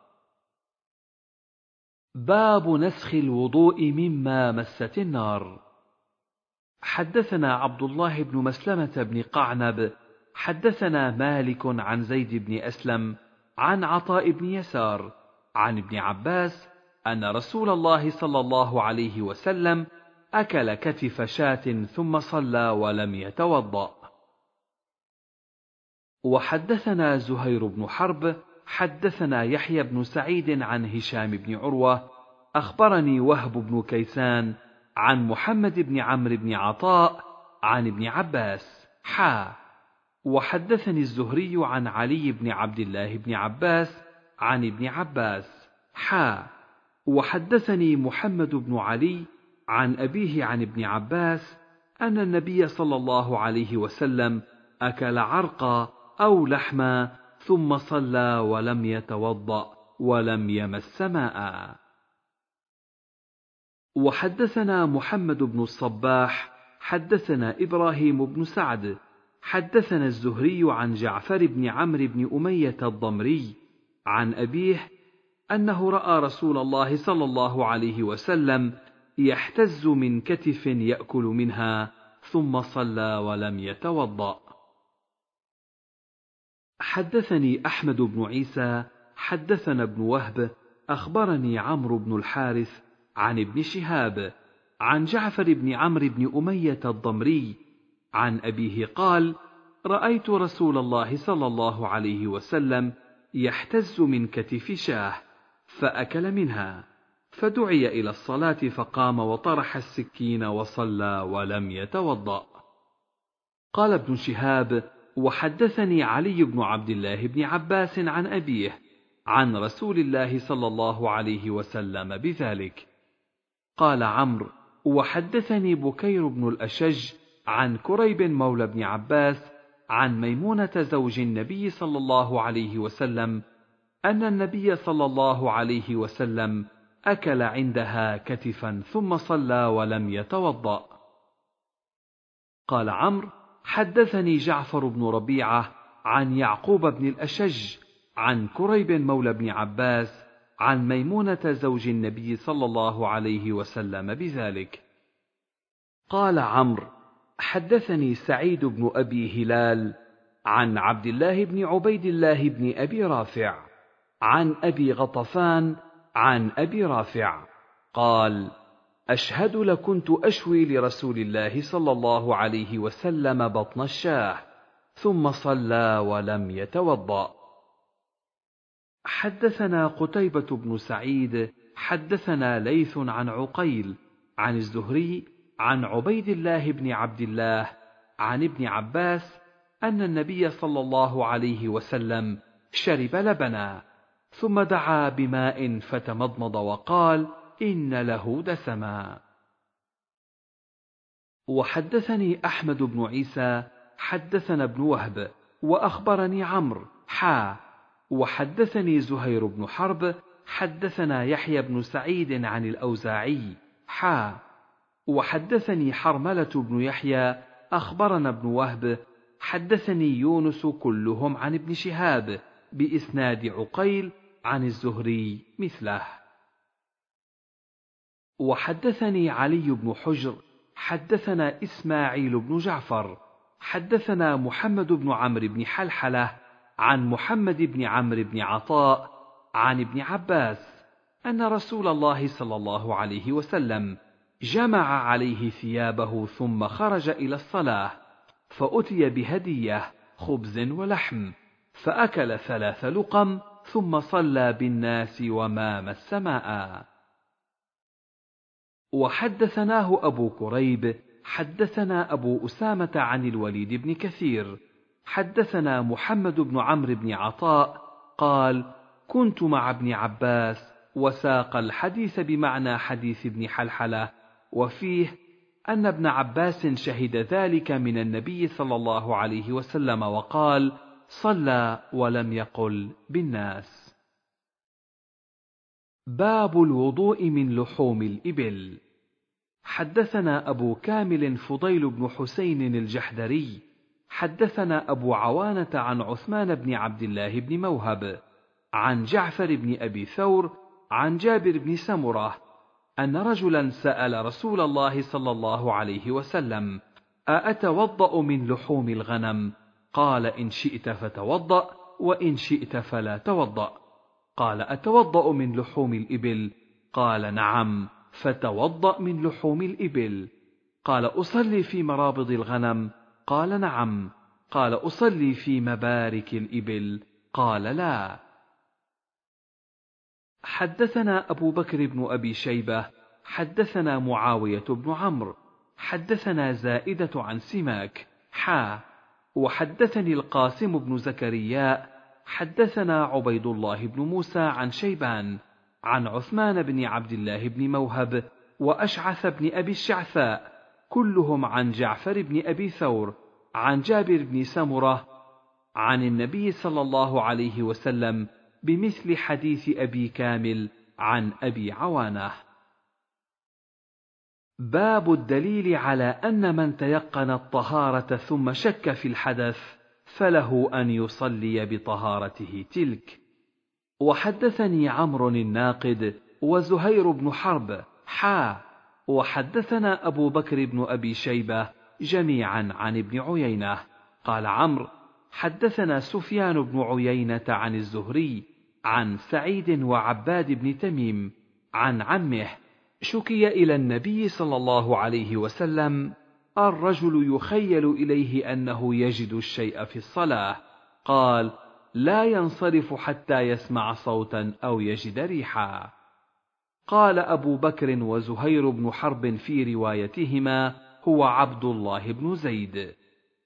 باب نسخ الوضوء مما مست النار. حدثنا عبد الله بن مسلمة بن قعنب حدثنا مالك عن زيد بن أسلم عن عطاء بن يسار عن ابن عباس أن رسول الله صلى الله عليه وسلم أكل كتف شاة ثم صلى ولم يتوضأ. وحدثنا زهير بن حرب حدثنا يحيى بن سعيد عن هشام بن عروة أخبرني وهب بن كيسان عن محمد بن عمرو بن عطاء عن ابن عباس حا. وحدثني الزهري عن علي بن عبد الله بن عباس عن ابن عباس حا. وحدثني محمد بن علي عن أبيه عن ابن عباس أن النبي صلى الله عليه وسلم أكل عرقا أو لحما ثم صلى ولم يتوضأ ولم يمس ماء. وحدثنا محمد بن الصباح حدثنا إبراهيم بن سعد حدثنا الزهري عن جعفر بن عمرو بن أمية الضمري عن أبيه أنه رأى رسول الله صلى الله عليه وسلم يحتز من كتف يأكل منها ثم صلى ولم يتوضأ. حدثني أحمد بن عيسى حدثنا ابن وهب أخبرني عمرو بن الحارث عن ابن شهاب عن جعفر بن عمرو بن أمية الضمري عن أبيه قال: رأيت رسول الله صلى الله عليه وسلم يحتز من كتف شاه فأكل منها، فدعي إلى الصلاة فقام وطرح السكين وصلى ولم يتوضأ. قال ابن شهاب: وحدثني علي بن عبد الله بن عباس عن أبيه عن رسول الله صلى الله عليه وسلم بذلك. قال عمرو: وحدثني بكير بن الأشج عن كريب مولى بن عباس عن ميمونة زوج النبي صلى الله عليه وسلم أن النبي صلى الله عليه وسلم أكل عندها كتفا ثم صلى ولم يتوضأ. قال عمرو: حدثني جعفر بن ربيعة عن يعقوب بن الأشج عن كريب مولى بن عباس عن ميمونة زوج النبي صلى الله عليه وسلم بذلك. قال عمرو: حدثني سعيد بن أبي هلال عن عبد الله بن عبيد الله بن أبي رافع عن أبي غطفان عن أبي رافع قال: أشهد لكنت أشوي لرسول الله صلى الله عليه وسلم بطن الشاه ثم صلى ولم يتوضأ. حدثنا قتيبة بن سعيد حدثنا ليث عن عقيل عن الزهري عن عبيد الله بن عبد الله عن ابن عباس أن النبي صلى الله عليه وسلم شرب لبنا ثم دعا بماء فتمضمض وقال: إن له دسما. وحدثني أحمد بن عيسى حدثنا ابن وهب وأخبرني عمرو حا وحدثني زهير بن حرب حدثنا يحيى بن سعيد عن الأوزاعي حا وحدثني حرملة بن يحيى أخبرنا ابن وهب حدثني يونس كلهم عن ابن شهاب بإسناد عقيل عن الزهري مثله. وحدثني علي بن حجر حدثنا إسماعيل بن جعفر حدثنا محمد بن عمرو بن حلحلة عن محمد بن عمرو بن عطاء عن ابن عباس أن رسول الله صلى الله عليه وسلم جمع عليه ثيابه ثم خرج إلى الصلاة فأتي بهدية خبز ولحم فأكل ثلاث لقم ثم صلى بالناس ومام السماء. وحدثناه أبو كريب حدثنا أبو أسامة عن الوليد بن كثير حدثنا محمد بن عمرو بن عطاء قال: كنت مع ابن عباس وساق الحديث بمعنى حديث ابن حلحلة وفيه أن ابن عباس شهد ذلك من النبي صلى الله عليه وسلم وقال: صلى ولم يقل بالناس. باب الوضوء من لحوم الإبل. حدثنا أبو كامل فضيل بن حسين الجحدري حدثنا أبو عوانة عن عثمان بن عبد الله بن موهب عن جعفر بن أبي ثور عن جابر بن سمرة أن رجلا سأل رسول الله صلى الله عليه وسلم: أأتوضأ من لحوم الغنم؟ قال: إن شئت فتوضأ وإن شئت فلا توضأ. قال: أتوضأ من لحوم الإبل؟ قال: نعم. فتوضأ من لحوم الإبل. قال: أصلي في مرابض الغنم؟ قال: نعم. قال: أصلي في مبارك الإبل؟ قال: لا. حدثنا أبو بكر بن أبي شيبة حدثنا معاوية بن عمرو حدثنا زائدة عن سماك حا وحدثني القاسم بن زكريا حدثنا عبيد الله بن موسى عن شيبان عن عثمان بن عبد الله بن موهب وأشعث بن أبي الشعثاء كلهم عن جعفر بن أبي ثور عن جابر بن سمرة عن النبي صلى الله عليه وسلم بمثل حديث أبي كامل عن أبي عوانة. باب الدليل على أن من تيقن الطهارة ثم شك في الحدث فله أن يصلي بطهارته تلك. وحدثني عمرو الناقد وزهير بن حرب حا وحدثنا أبو بكر بن أبي شيبة جميعا عن ابن عيينة قال عمرو: حدثنا سفيان بن عيينة عن الزهري عن سعيد وعباد بن تميم عن عمه شكي إلى النبي صلى الله عليه وسلم الرجل يخيل إليه أنه يجد الشيء في الصلاة، قال: لا ينصرف حتى يسمع صوتا أو يجد ريحا. قال أبو بكر وزهير بن حرب في روايتهما: هو عبد الله بن زيد.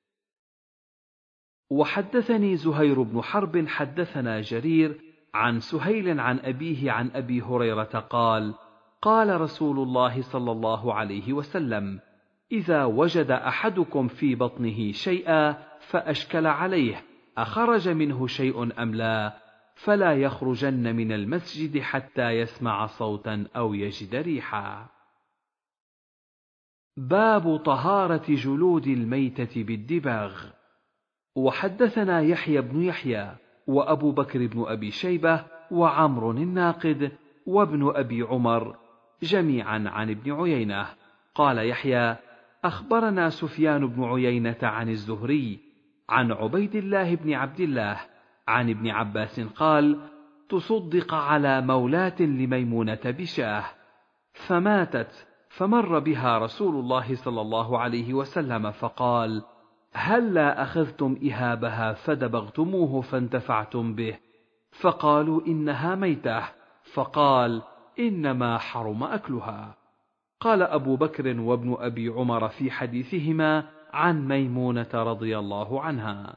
وحدثني زهير بن حرب حدثنا جرير عن سهيل عن أبيه عن أبي هريرة قال: قال رسول الله صلى الله عليه وسلم: إذا وجد أحدكم في بطنه شيئا فأشكل عليه أخرج منه شيء أم لا، فلا يخرجن من المسجد حتى يسمع صوتا أو يجد ريحا. باب طهارة جلود الميتة بالدباغ. وحدثنا يحيى بن يحيى وأبو بكر بن أبي شيبة وعمر الناقد وابن أبي عمر جميعا عن ابن عيينة قال يحيى أخبرنا سفيان بن عيينة عن الزهري عن عبيد الله بن عبد الله عن ابن عباس قال تصدق على مولاة لميمونة بشاه فماتت، فمر بها رسول الله صلى الله عليه وسلم فقال هلا أخذتم إهابها فدبغتموه فانتفعتم به؟ فقالوا إنها ميتة، فقال إنما حرم أكلها. قال أبو بكر وابن أبي عمر في حديثهما عن ميمونة رضي الله عنها.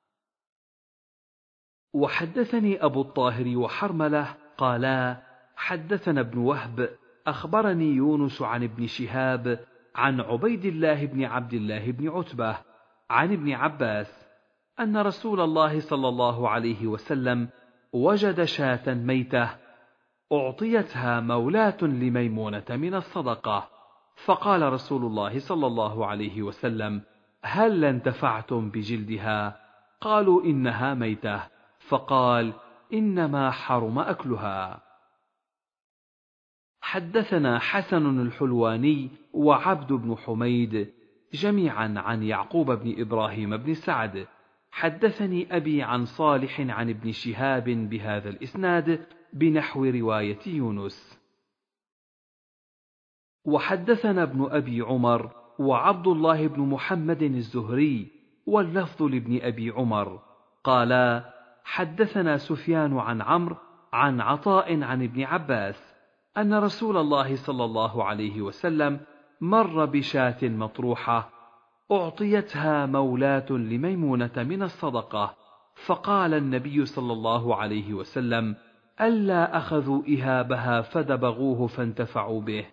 وحدثني أبو الطاهر وحرملة قالا حدثنا ابن وهب أخبرني يونس عن ابن شهاب عن عبيد الله بن عبد الله بن عتبة عن ابن عباس أن رسول الله صلى الله عليه وسلم وجد شاة ميتة أعطيتها مولاة لميمونة من الصدقة، فقال رسول الله صلى الله عليه وسلم هل انتفعتم بجلدها؟ قالوا إنها ميتة، فقال إنما حرم أكلها. حدثنا حسن الحلواني وعبد بن حميد جميعا عن يعقوب بن إبراهيم بن سعد حدثني أبي عن صالح عن ابن شهاب بهذا الإسناد بنحو رواية يونس. وحدثنا ابن أبي عمر وعبد الله بن محمد الزهري واللفظ لابن أبي عمر قالا حدثنا سفيان عن عمرو عن عطاء عن ابن عباس أن رسول الله صلى الله عليه وسلم مر بشاة مطروحة أعطيتها مولاة لميمونة من الصدقة، فقال النبي صلى الله عليه وسلم ألا أخذوا إهابها فدبغوه فانتفعوا به.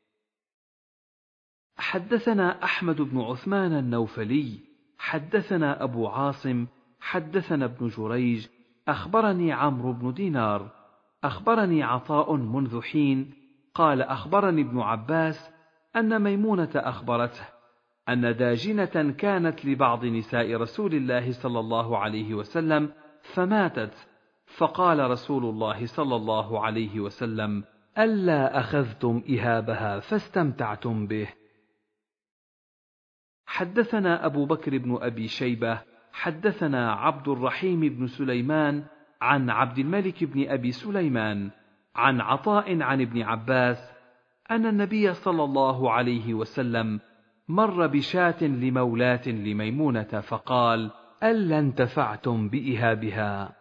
حدثنا أحمد بن عثمان النوفلي حدثنا أبو عاصم حدثنا ابن جريج أخبرني عمرو بن دينار أخبرني عطاء منذ حين قال أخبرني ابن عباس أن ميمونة أخبرته أن داجنة كانت لبعض نساء رسول الله صلى الله عليه وسلم فماتت، فقال رسول الله صلى الله عليه وسلم ألا أخذتم إهابها فاستمتعتم به. حدثنا أبو بكر بن أبي شيبة حدثنا عبد الرحيم بن سليمان عن عبد الملك بن أبي سليمان عن عطاء عن ابن عباس أن النبي صلى الله عليه وسلم مر بشاة لمولاة لميمونة فقال ألا انتفعتم بإهابها.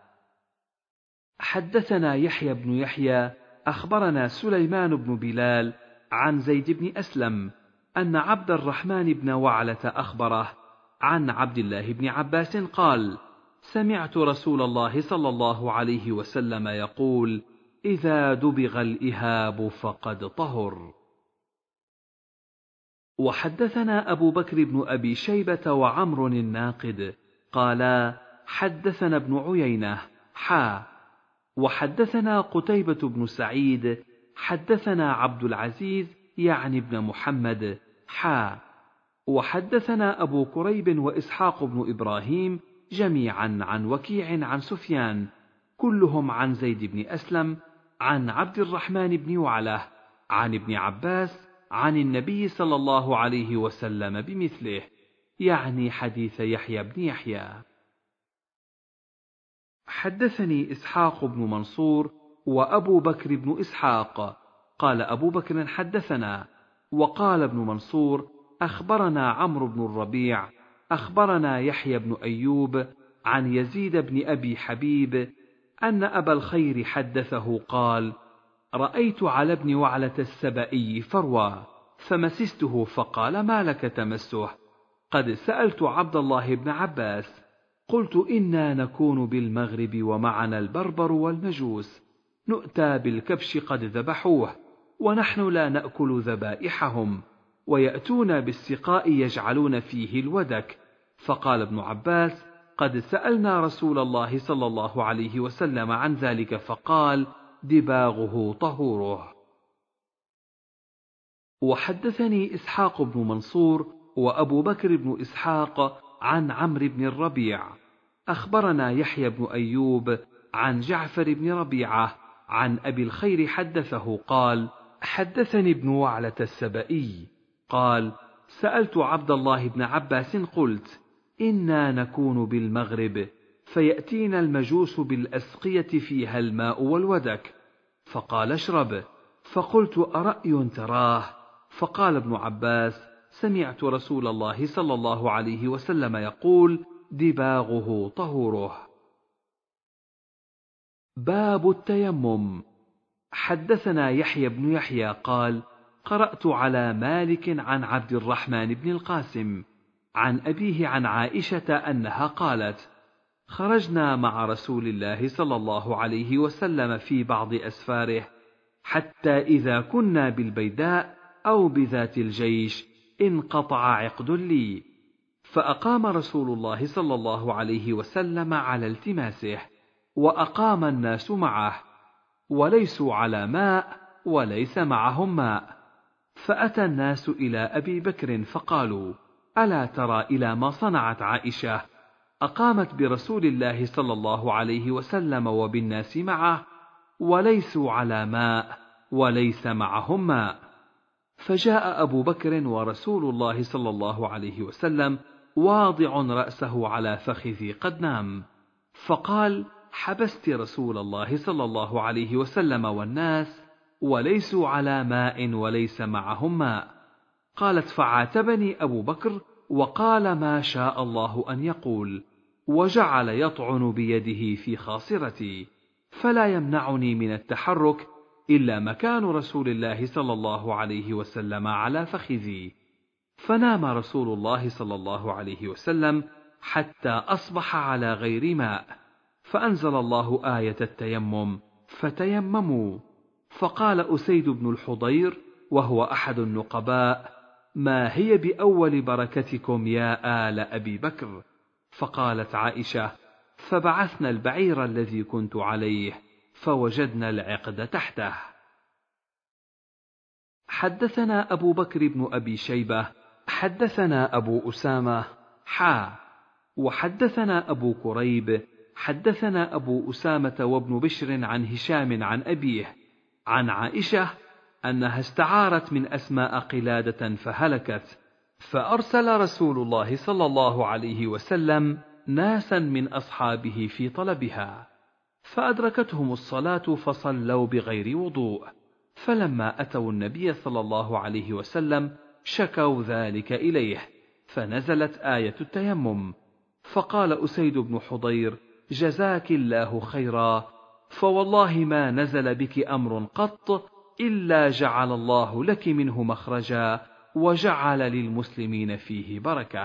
حدثنا يحيى بن يحيى أخبرنا سليمان بن بلال عن زيد بن أسلم أن عبد الرحمن بن وعلة أخبره عن عبد الله بن عباس قال سمعت رسول الله صلى الله عليه وسلم يقول إذا دبغ الإهاب فقد طهر. وحدثنا أبو بكر بن أبي شيبة وعمر الناقد قالا حدثنا ابن عيينة حا وحدثنا قتيبة بن سعيد حدثنا عبد العزيز يعني ابن محمد حا وحدثنا أبو كريب وإسحاق بن إبراهيم جميعا عن وكيع عن سفيان كلهم عن زيد بن أسلم عن عبد الرحمن بن وعلة عن ابن عباس عن النبي صلى الله عليه وسلم بمثله، يعني حديث يحيى بن يحيى. حدثني إسحاق بن منصور وأبو بكر بن إسحاق قال أبو بكر حدثنا وقال ابن منصور أخبرنا عمرو بن الربيع أخبرنا يحيى بن أيوب عن يزيد بن أبي حبيب أن أبا الخير حدثه قال رأيت على ابن وعلة السبئي فروى فمسسته فقال ما لك تمسه؟ قد سألت عبد الله بن عباس قلت إنا نكون بالمغرب ومعنا البربر والمجوس نؤتى بالكبش قد ذبحوه ونحن لا نأكل ذبائحهم ويأتون بالسقاء يجعلون فيه الودك، فقال ابن عباس قد سألنا رسول الله صلى الله عليه وسلم عن ذلك فقال دباغه طهوره. وحدثني إسحاق بن منصور وأبو بكر بن إسحاق عن عمرو بن الربيع أخبرنا يحيى بن أيوب عن جعفر بن ربيعة عن أبي الخير حدثه قال: حدثني ابن وعلة السبئي قال: سألت عبد الله بن عباس قلت: إنا نكون بالمغرب فيأتينا المجوس بالأسقية فيها الماء والودك، فقال: اشرب. فقلت: أرأي تراه؟ فقال ابن عباس: سمعت رسول الله صلى الله عليه وسلم يقول: دباغه طهوره. باب التيمم. حدثنا يحيى بن يحيى قال: قرأت على مالك عن عبد الرحمن بن القاسم عن أبيه عن عائشة أنها قالت: خرجنا مع رسول الله صلى الله عليه وسلم في بعض أسفاره، حتى إذا كنا بالبيداء أو بذات الجيش انقطع عقد لي، فأقام رسول الله صلى الله عليه وسلم على التماسه، وأقام الناس معه، وليسوا على ماء وليس معهم ماء. فأتى الناس إلى أبي بكر فقالوا: ألا ترى إلى ما صنعت عائشة؟ أقامت برسول الله صلى الله عليه وسلم وبالناس معه، وليسوا على ماء وليس معهم ماء. فجاء أبو بكر ورسول الله صلى الله عليه وسلم واضع رأسه على فخذي قد نام، فقال: حبست رسول الله صلى الله عليه وسلم والناس وليسوا على ماء وليس معهم ماء. قالت: فعاتبني أبو بكر وقال ما شاء الله أن يقول، وجعل يطعن بيده في خاصرتي، فلا يمنعني من التحرك إلا مكان رسول الله صلى الله عليه وسلم على فخذي. فنام رسول الله صلى الله عليه وسلم حتى أصبح على غير ماء، فأنزل الله آية التيمم: فتيمموا. فقال أسيد بن الحضير وهو أحد النقباء: ما هي بأول بركتكم يا آل أبي بكر؟ فقالت عائشة: فبعثنا البعير الذي كنت عليه فوجدنا العقد تحته. حدثنا أبو بكر بن أبي شيبة حدثنا أبو أسامة حا وحدثنا أبو كريب حدثنا أبو أسامة وابن بشر عن هشام عن أبيه عن عائشة أنها استعارت من أسماء قلادة فهلكت، فأرسل رسول الله صلى الله عليه وسلم ناسا من أصحابه في طلبها، فأدركتهم الصلاة فصلوا بغير وضوء، فلما أتوا النبي صلى الله عليه وسلم شكوا ذلك إليه، فنزلت آية التيمم. فقال أسيد بن حضير: جزاك الله خيرا، فوالله ما نزل بك أمر قط إلا جعل الله لك منه مخرجا وجعل للمسلمين فيه بركة.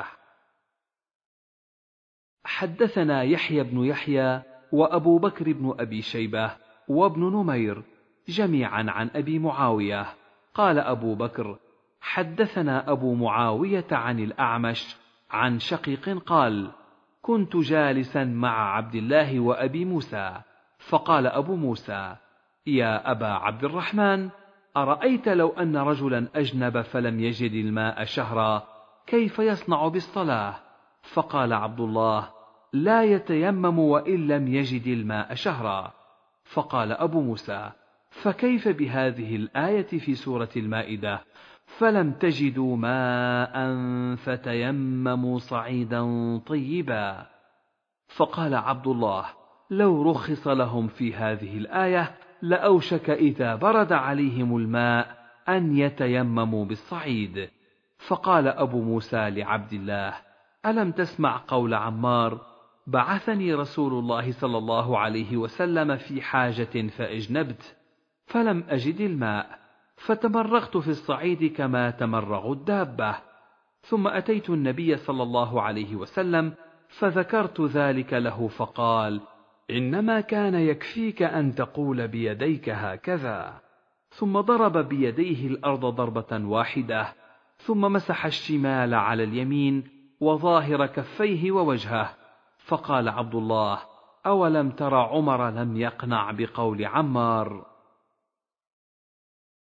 حدثنا يحيى بن يحيى وأبو بكر بن أبي شيبة وابن نمير جميعا عن أبي معاوية قال أبو بكر: حدثنا أبو معاوية عن الأعمش عن شقيق قال: كنت جالسا مع عبد الله وأبي موسى، فقال أبو موسى: يا أبا عبد الرحمن، أرأيت لو أن رجلا أجنب فلم يجد الماء شهرا كيف يصنع بالصلاة؟ فقال عبد الله: لا يتيمم وإن لم يجد الماء شهرا. فقال أبو موسى: فكيف بهذه الآية في سورة المائدة: فلم تجدوا ماء فتيمموا صعيدا طيبا؟ فقال عبد الله: لو رخص لهم في هذه الآية لأوشك إذا برد عليهم الماء أن يتيمموا بالصعيد. فقال أبو موسى لعبد الله: ألم تسمع قول عمار: بعثني رسول الله صلى الله عليه وسلم في حاجة فأجنبت فلم أجد الماء فتمرغت في الصعيد كما تمرغ الدابة، ثم أتيت النبي صلى الله عليه وسلم فذكرت ذلك له، فقال: إنما كان يكفيك أن تقول بيديك هكذا، ثم ضرب بيديه الأرض ضربة واحدة، ثم مسح الشمال على اليمين وظاهر كفيه ووجهه، فقال عبد الله: أولم تر عمر لم يقنع بقول عمار؟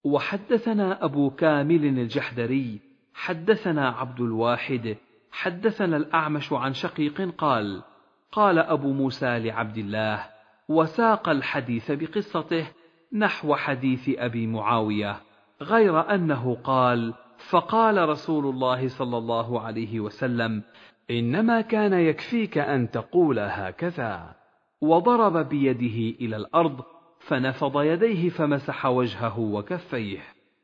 وحدثنا أبو كامل الجحدري حدثنا عبد الواحد حدثنا الأعمش عن شقيق قال قال أبو موسى لعبد الله، وساق الحديث بقصته نحو حديث أبي معاوية، غير أنه قال فقال رسول الله صلى الله عليه وسلم إنما كان يكفيك أن تقول هكذا، وضرب بيده إلى الأرض فنفض يديه فمسح وجهه وكفيه.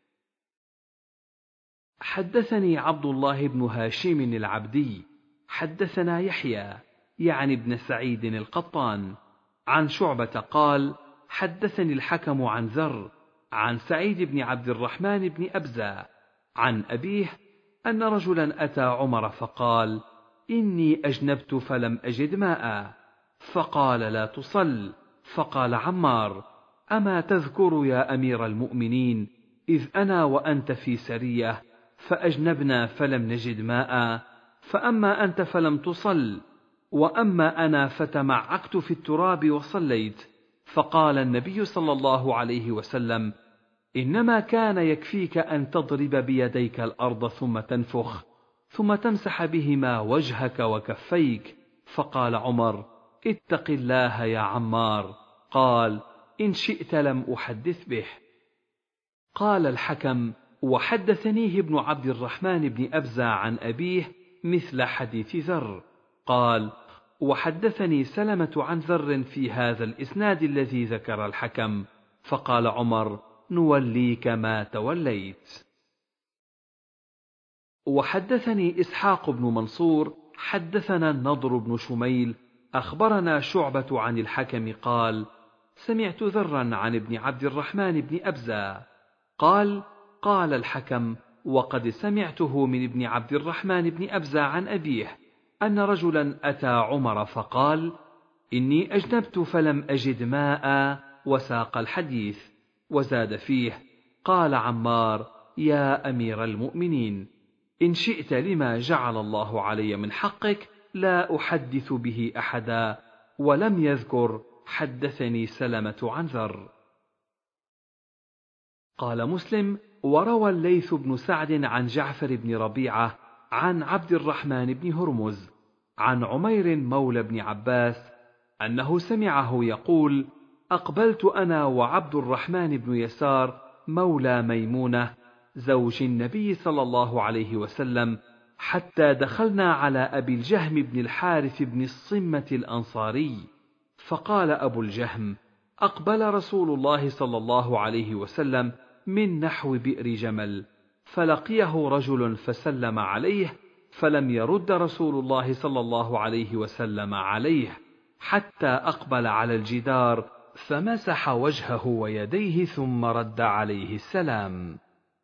حدثني عبد الله بن هاشم العبدي حدثنا يحيى يعني ابن سعيد القطان عن شعبة قال حدثني الحكم عن ذر عن سعيد بن عبد الرحمن بن أبزة عن أبيه أن رجلا أتى عمر فقال إني أجنبت فلم أجد ماء، فقال لا تصل، فقال عمار أما تذكر يا أمير المؤمنين إذ أنا وأنت في سرية فأجنبنا فلم نجد ماء، فأما أنت فلم تصل، وأما أنا فتمعكت في التراب وصليت. فقال النبي صلى الله عليه وسلم إنما كان يكفيك أن تضرب بيديك الأرض ثم تنفخ ثم تمسح بهما وجهك وكفيك. فقال عمر اتق الله يا عمار. قال إن شئت لم أحدث به. قال الحكم وحدثنيه ابن عبد الرحمن بن أبزة عن أبيه مثل حديث ذر. قال وحدثني سلمة عن ذر في هذا الإسناد الذي ذكر الحكم. فقال عمر نوليك ما توليت. وحدثني إسحاق بن منصور حدثنا النضر بن شميل أخبرنا شعبة عن الحكم قال سمعت ذرا عن ابن عبد الرحمن بن أبزة قال قال الحكم وقد سمعته من ابن عبد الرحمن بن أبزة عن أبيه أن رجلا أتى عمر فقال إني أجنبت فلم أجد ماء، وساق الحديث وزاد فيه قال عمار يا أمير المؤمنين إن شئت لما جعل الله علي من حقك لا أحدث به أحدا، ولم يذكر حدثني سلمة عن ذر. قال مسلم وروى الليث بن سعد عن جعفر بن ربيعة عن عبد الرحمن بن هرمز عن عمير مولى بن عباس أنه سمعه يقول أقبلت أنا وعبد الرحمن بن يسار مولى ميمونة زوج النبي صلى الله عليه وسلم حتى دخلنا على أبي الجهم بن الحارث بن الصمة الأنصاري، فقال أبو الجهم أقبل رسول الله صلى الله عليه وسلم من نحو بئر جمل، فلقيه رجل فسلم عليه فلم يرد رسول الله صلى الله عليه وسلم عليه حتى أقبل على الجدار فمسح وجهه ويديه ثم رد عليه السلام.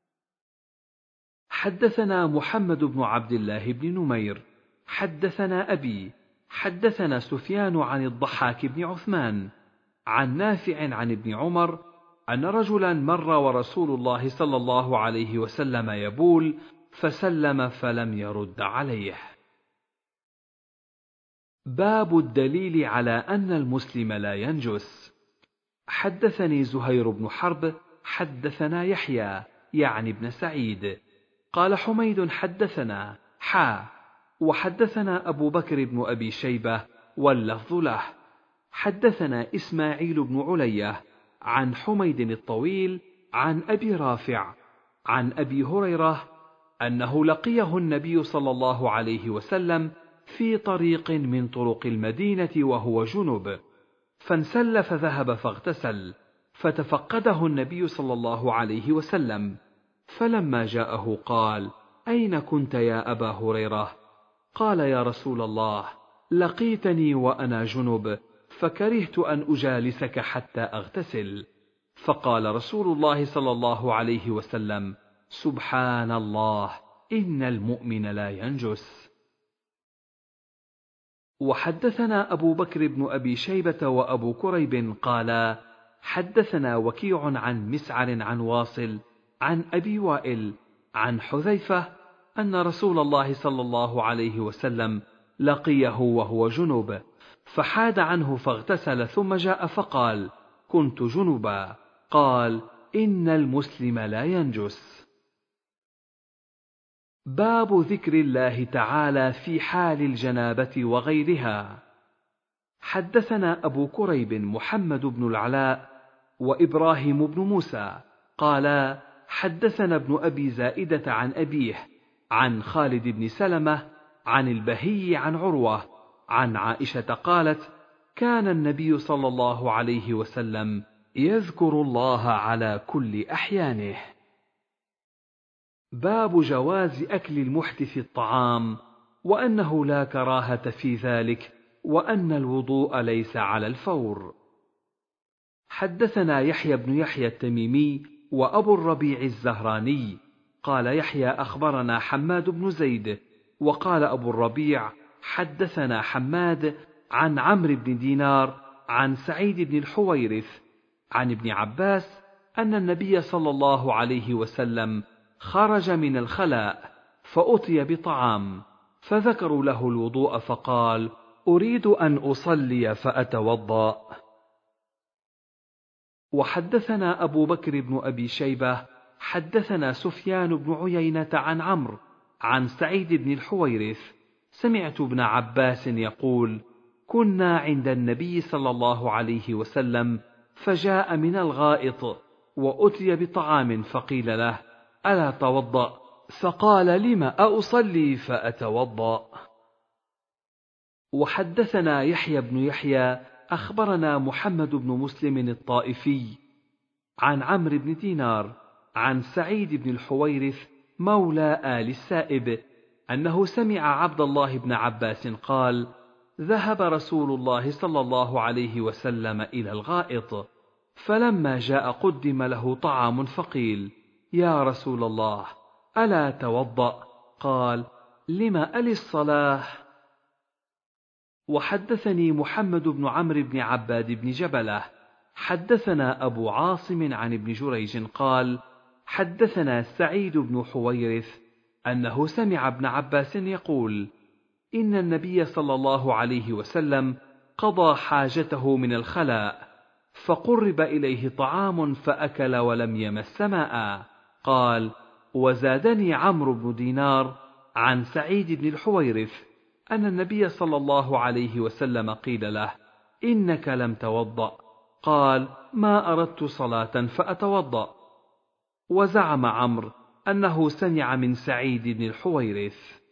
حدثنا محمد بن عبد الله بن نمير حدثنا أبي حدثنا سفيان عن الضحاك بن عثمان عن نافع عن ابن عمر أن رجلا مر ورسول الله صلى الله عليه وسلم يبول فسلم فلم يرد عليه. باب الدليل على أن المسلم لا ينجس. حدثني زهير بن حرب حدثنا يحيى يعني ابن سعيد قال حميد حدثنا حا وحدثنا أبو بكر بن أبي شيبة واللفظ له حدثنا إسماعيل بن علية عن حميد الطويل عن أبي رافع عن أبي هريرة أنه لقيه النبي صلى الله عليه وسلم في طريق من طرق المدينة وهو جنب، فانسل فذهب فاغتسل، فتفقده النبي صلى الله عليه وسلم، فلما جاءه قال أين كنت يا أبا هريرة؟ قال يا رسول الله لقيتني وأنا جنب فكرهت أن أجالسك حتى أغتسل. فقال رسول الله صلى الله عليه وسلم سبحان الله إن المؤمن لا ينجس. وحدثنا أبو بكر بن أبي شيبة وأبو كريب قالا حدثنا وكيع عن مسعر عن واصل عن أبي وائل عن حذيفة أن رسول الله صلى الله عليه وسلم لقيه وهو جنب فحاد عنه فاغتسل ثم جاء فقال كنت جنبا. قال إن المسلم لا ينجس. باب ذكر الله تعالى في حال الجنابة وغيرها. حدثنا أبو كريب محمد بن العلاء وإبراهيم بن موسى قالا حدثنا ابن أبي زائدة عن أبيه عن خالد بن سلمة عن البهي عن عروة عن عائشة قالت كان النبي صلى الله عليه وسلم يذكر الله على كل أحيانه. باب جواز أكل المحدث الطعام وأنه لا كراهة في ذلك وأن الوضوء ليس على الفور. حدثنا يحيى بن يحيى التميمي وأبو الربيع الزهراني قال يحيى أخبرنا حماد بن زيد وقال أبو الربيع حدثنا حماد عن عمرو بن دينار عن سعيد بن الحويرث عن ابن عباس أن النبي صلى الله عليه وسلم خرج من الخلاء فأتي بطعام فذكروا له الوضوء فقال أريد أن أصلي فأتوضأ. وحدثنا أبو بكر بن أبي شيبة حدثنا سفيان بن عيينة عن عمرو عن سعيد بن الحويرث سمعت ابن عباس يقول كنا عند النبي صلى الله عليه وسلم فجاء من الغائط وأتي بطعام فقيل له ألا توضأ؟ فقال لم أصلي فأتوضأ. وحدثنا يحيى بن يحيى أخبرنا محمد بن مسلم الطائفي عن عمرو بن دينار عن سعيد بن الحويرث مولى آل السائب أنه سمع عبد الله بن عباس قال ذهب رسول الله صلى الله عليه وسلم إلى الغائط فلما جاء قدم له طعام فقيل يا رسول الله ألا توضأ؟ قال لم ألي الصلاة. وحدثني محمد بن عمرو بن عباد بن جبلة حدثنا أبو عاصم عن ابن جريج قال حدثنا سعيد بن حويرث أنه سمع ابن عباس يقول إن النبي صلى الله عليه وسلم قضى حاجته من الخلاء فقرب إليه طعام فأكل ولم يمس ماء. قال وزادني عمرو بن دينار عن سعيد بن الحويرث أن النبي صلى الله عليه وسلم قيل له إنك لم توضأ؟ قال ما أردت صلاة فأتوضأ. وزعم عمرو أنه سمع من سعيد بن الحويرث.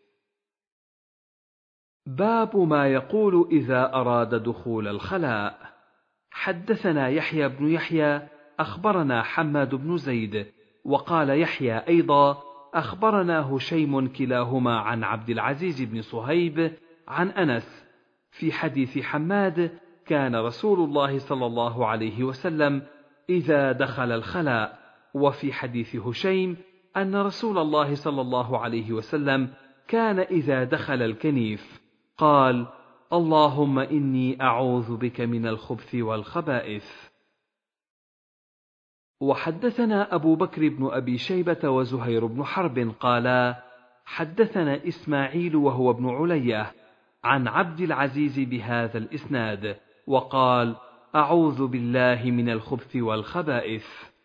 باب ما يقول إذا أراد دخول الخلاء. حدثنا يحيى بن يحيى أخبرنا حماد بن زيد وقال يحيى أيضا أخبرنا هشيم كلاهما عن عبد العزيز بن صهيب عن أنس في حديث حماد كان رسول الله صلى الله عليه وسلم إذا دخل الخلاء. وفي حديث هشيم أن رسول الله صلى الله عليه وسلم كان إذا دخل الكنيف قال اللهم إني أعوذ بك من الخبث والخبائث. وحدثنا أبو بكر بن أبي شيبة وزهير بن حرب قالا حدثنا إسماعيل وهو ابن علية عن عبد العزيز بهذا الإسناد وقال أعوذ بالله من الخبث والخبائث.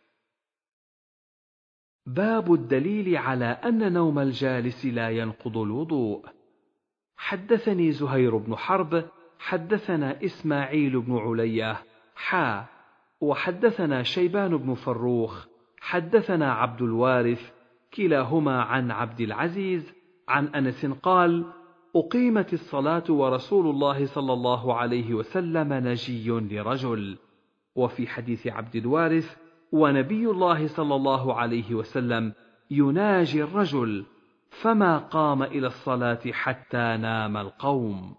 باب الدليل على أن نوم الجالس لا ينقض الوضوء. حدثني زهير بن حرب حدثنا إسماعيل بن علية حا وحدثنا شيبان بن فروخ حدثنا عبد الوارث كلاهما عن عبد العزيز عن أنس قال أقيمت الصلاة ورسول الله صلى الله عليه وسلم نجي لرجل. وفي حديث عبد الوارث ونبي الله صلى الله عليه وسلم يناجي الرجل فما قام إلى الصلاة حتى نام القوم.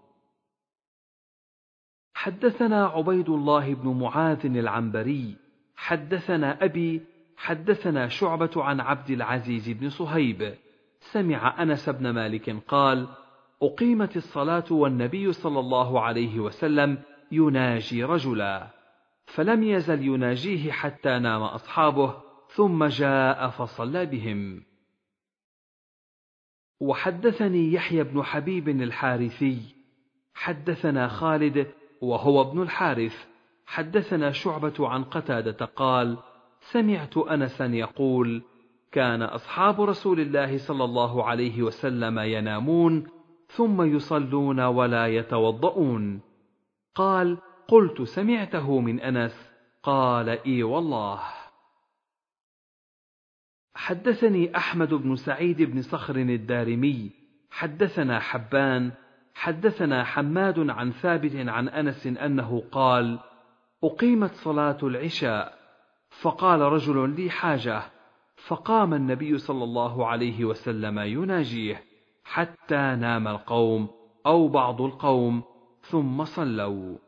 حدثنا عبيد الله بن معاذ العنبري حدثنا أبي حدثنا شعبة عن عبد العزيز بن صهيب سمع أنس بن مالك قال أقيمت الصلاة والنبي صلى الله عليه وسلم يناجي رجلا فلم يزل يناجيه حتى نام أصحابه ثم جاء فصلى بهم. وحدثني يحيى بن حبيب الحارثي حدثنا خالد وهو ابن الحارث حدثنا شعبة عن قتادة قال سمعت أنسا يقول: كان أصحاب رسول الله صلى الله عليه وسلم ينامون ثم يصلون ولا يتوضؤون. قال: قلت: سمعته من أنس؟ قال: إي والله. حدثني أحمد بن سعيد بن صخر الدارمي حدثنا حبان حدثنا حماد عن ثابت عن أنس أنه قال: أقيمت صلاة العشاء، فقال رجل: لي حاجة، فقام النبي صلى الله عليه وسلم يناجيه حتى نام القوم أو بعض القوم ثم صلوا.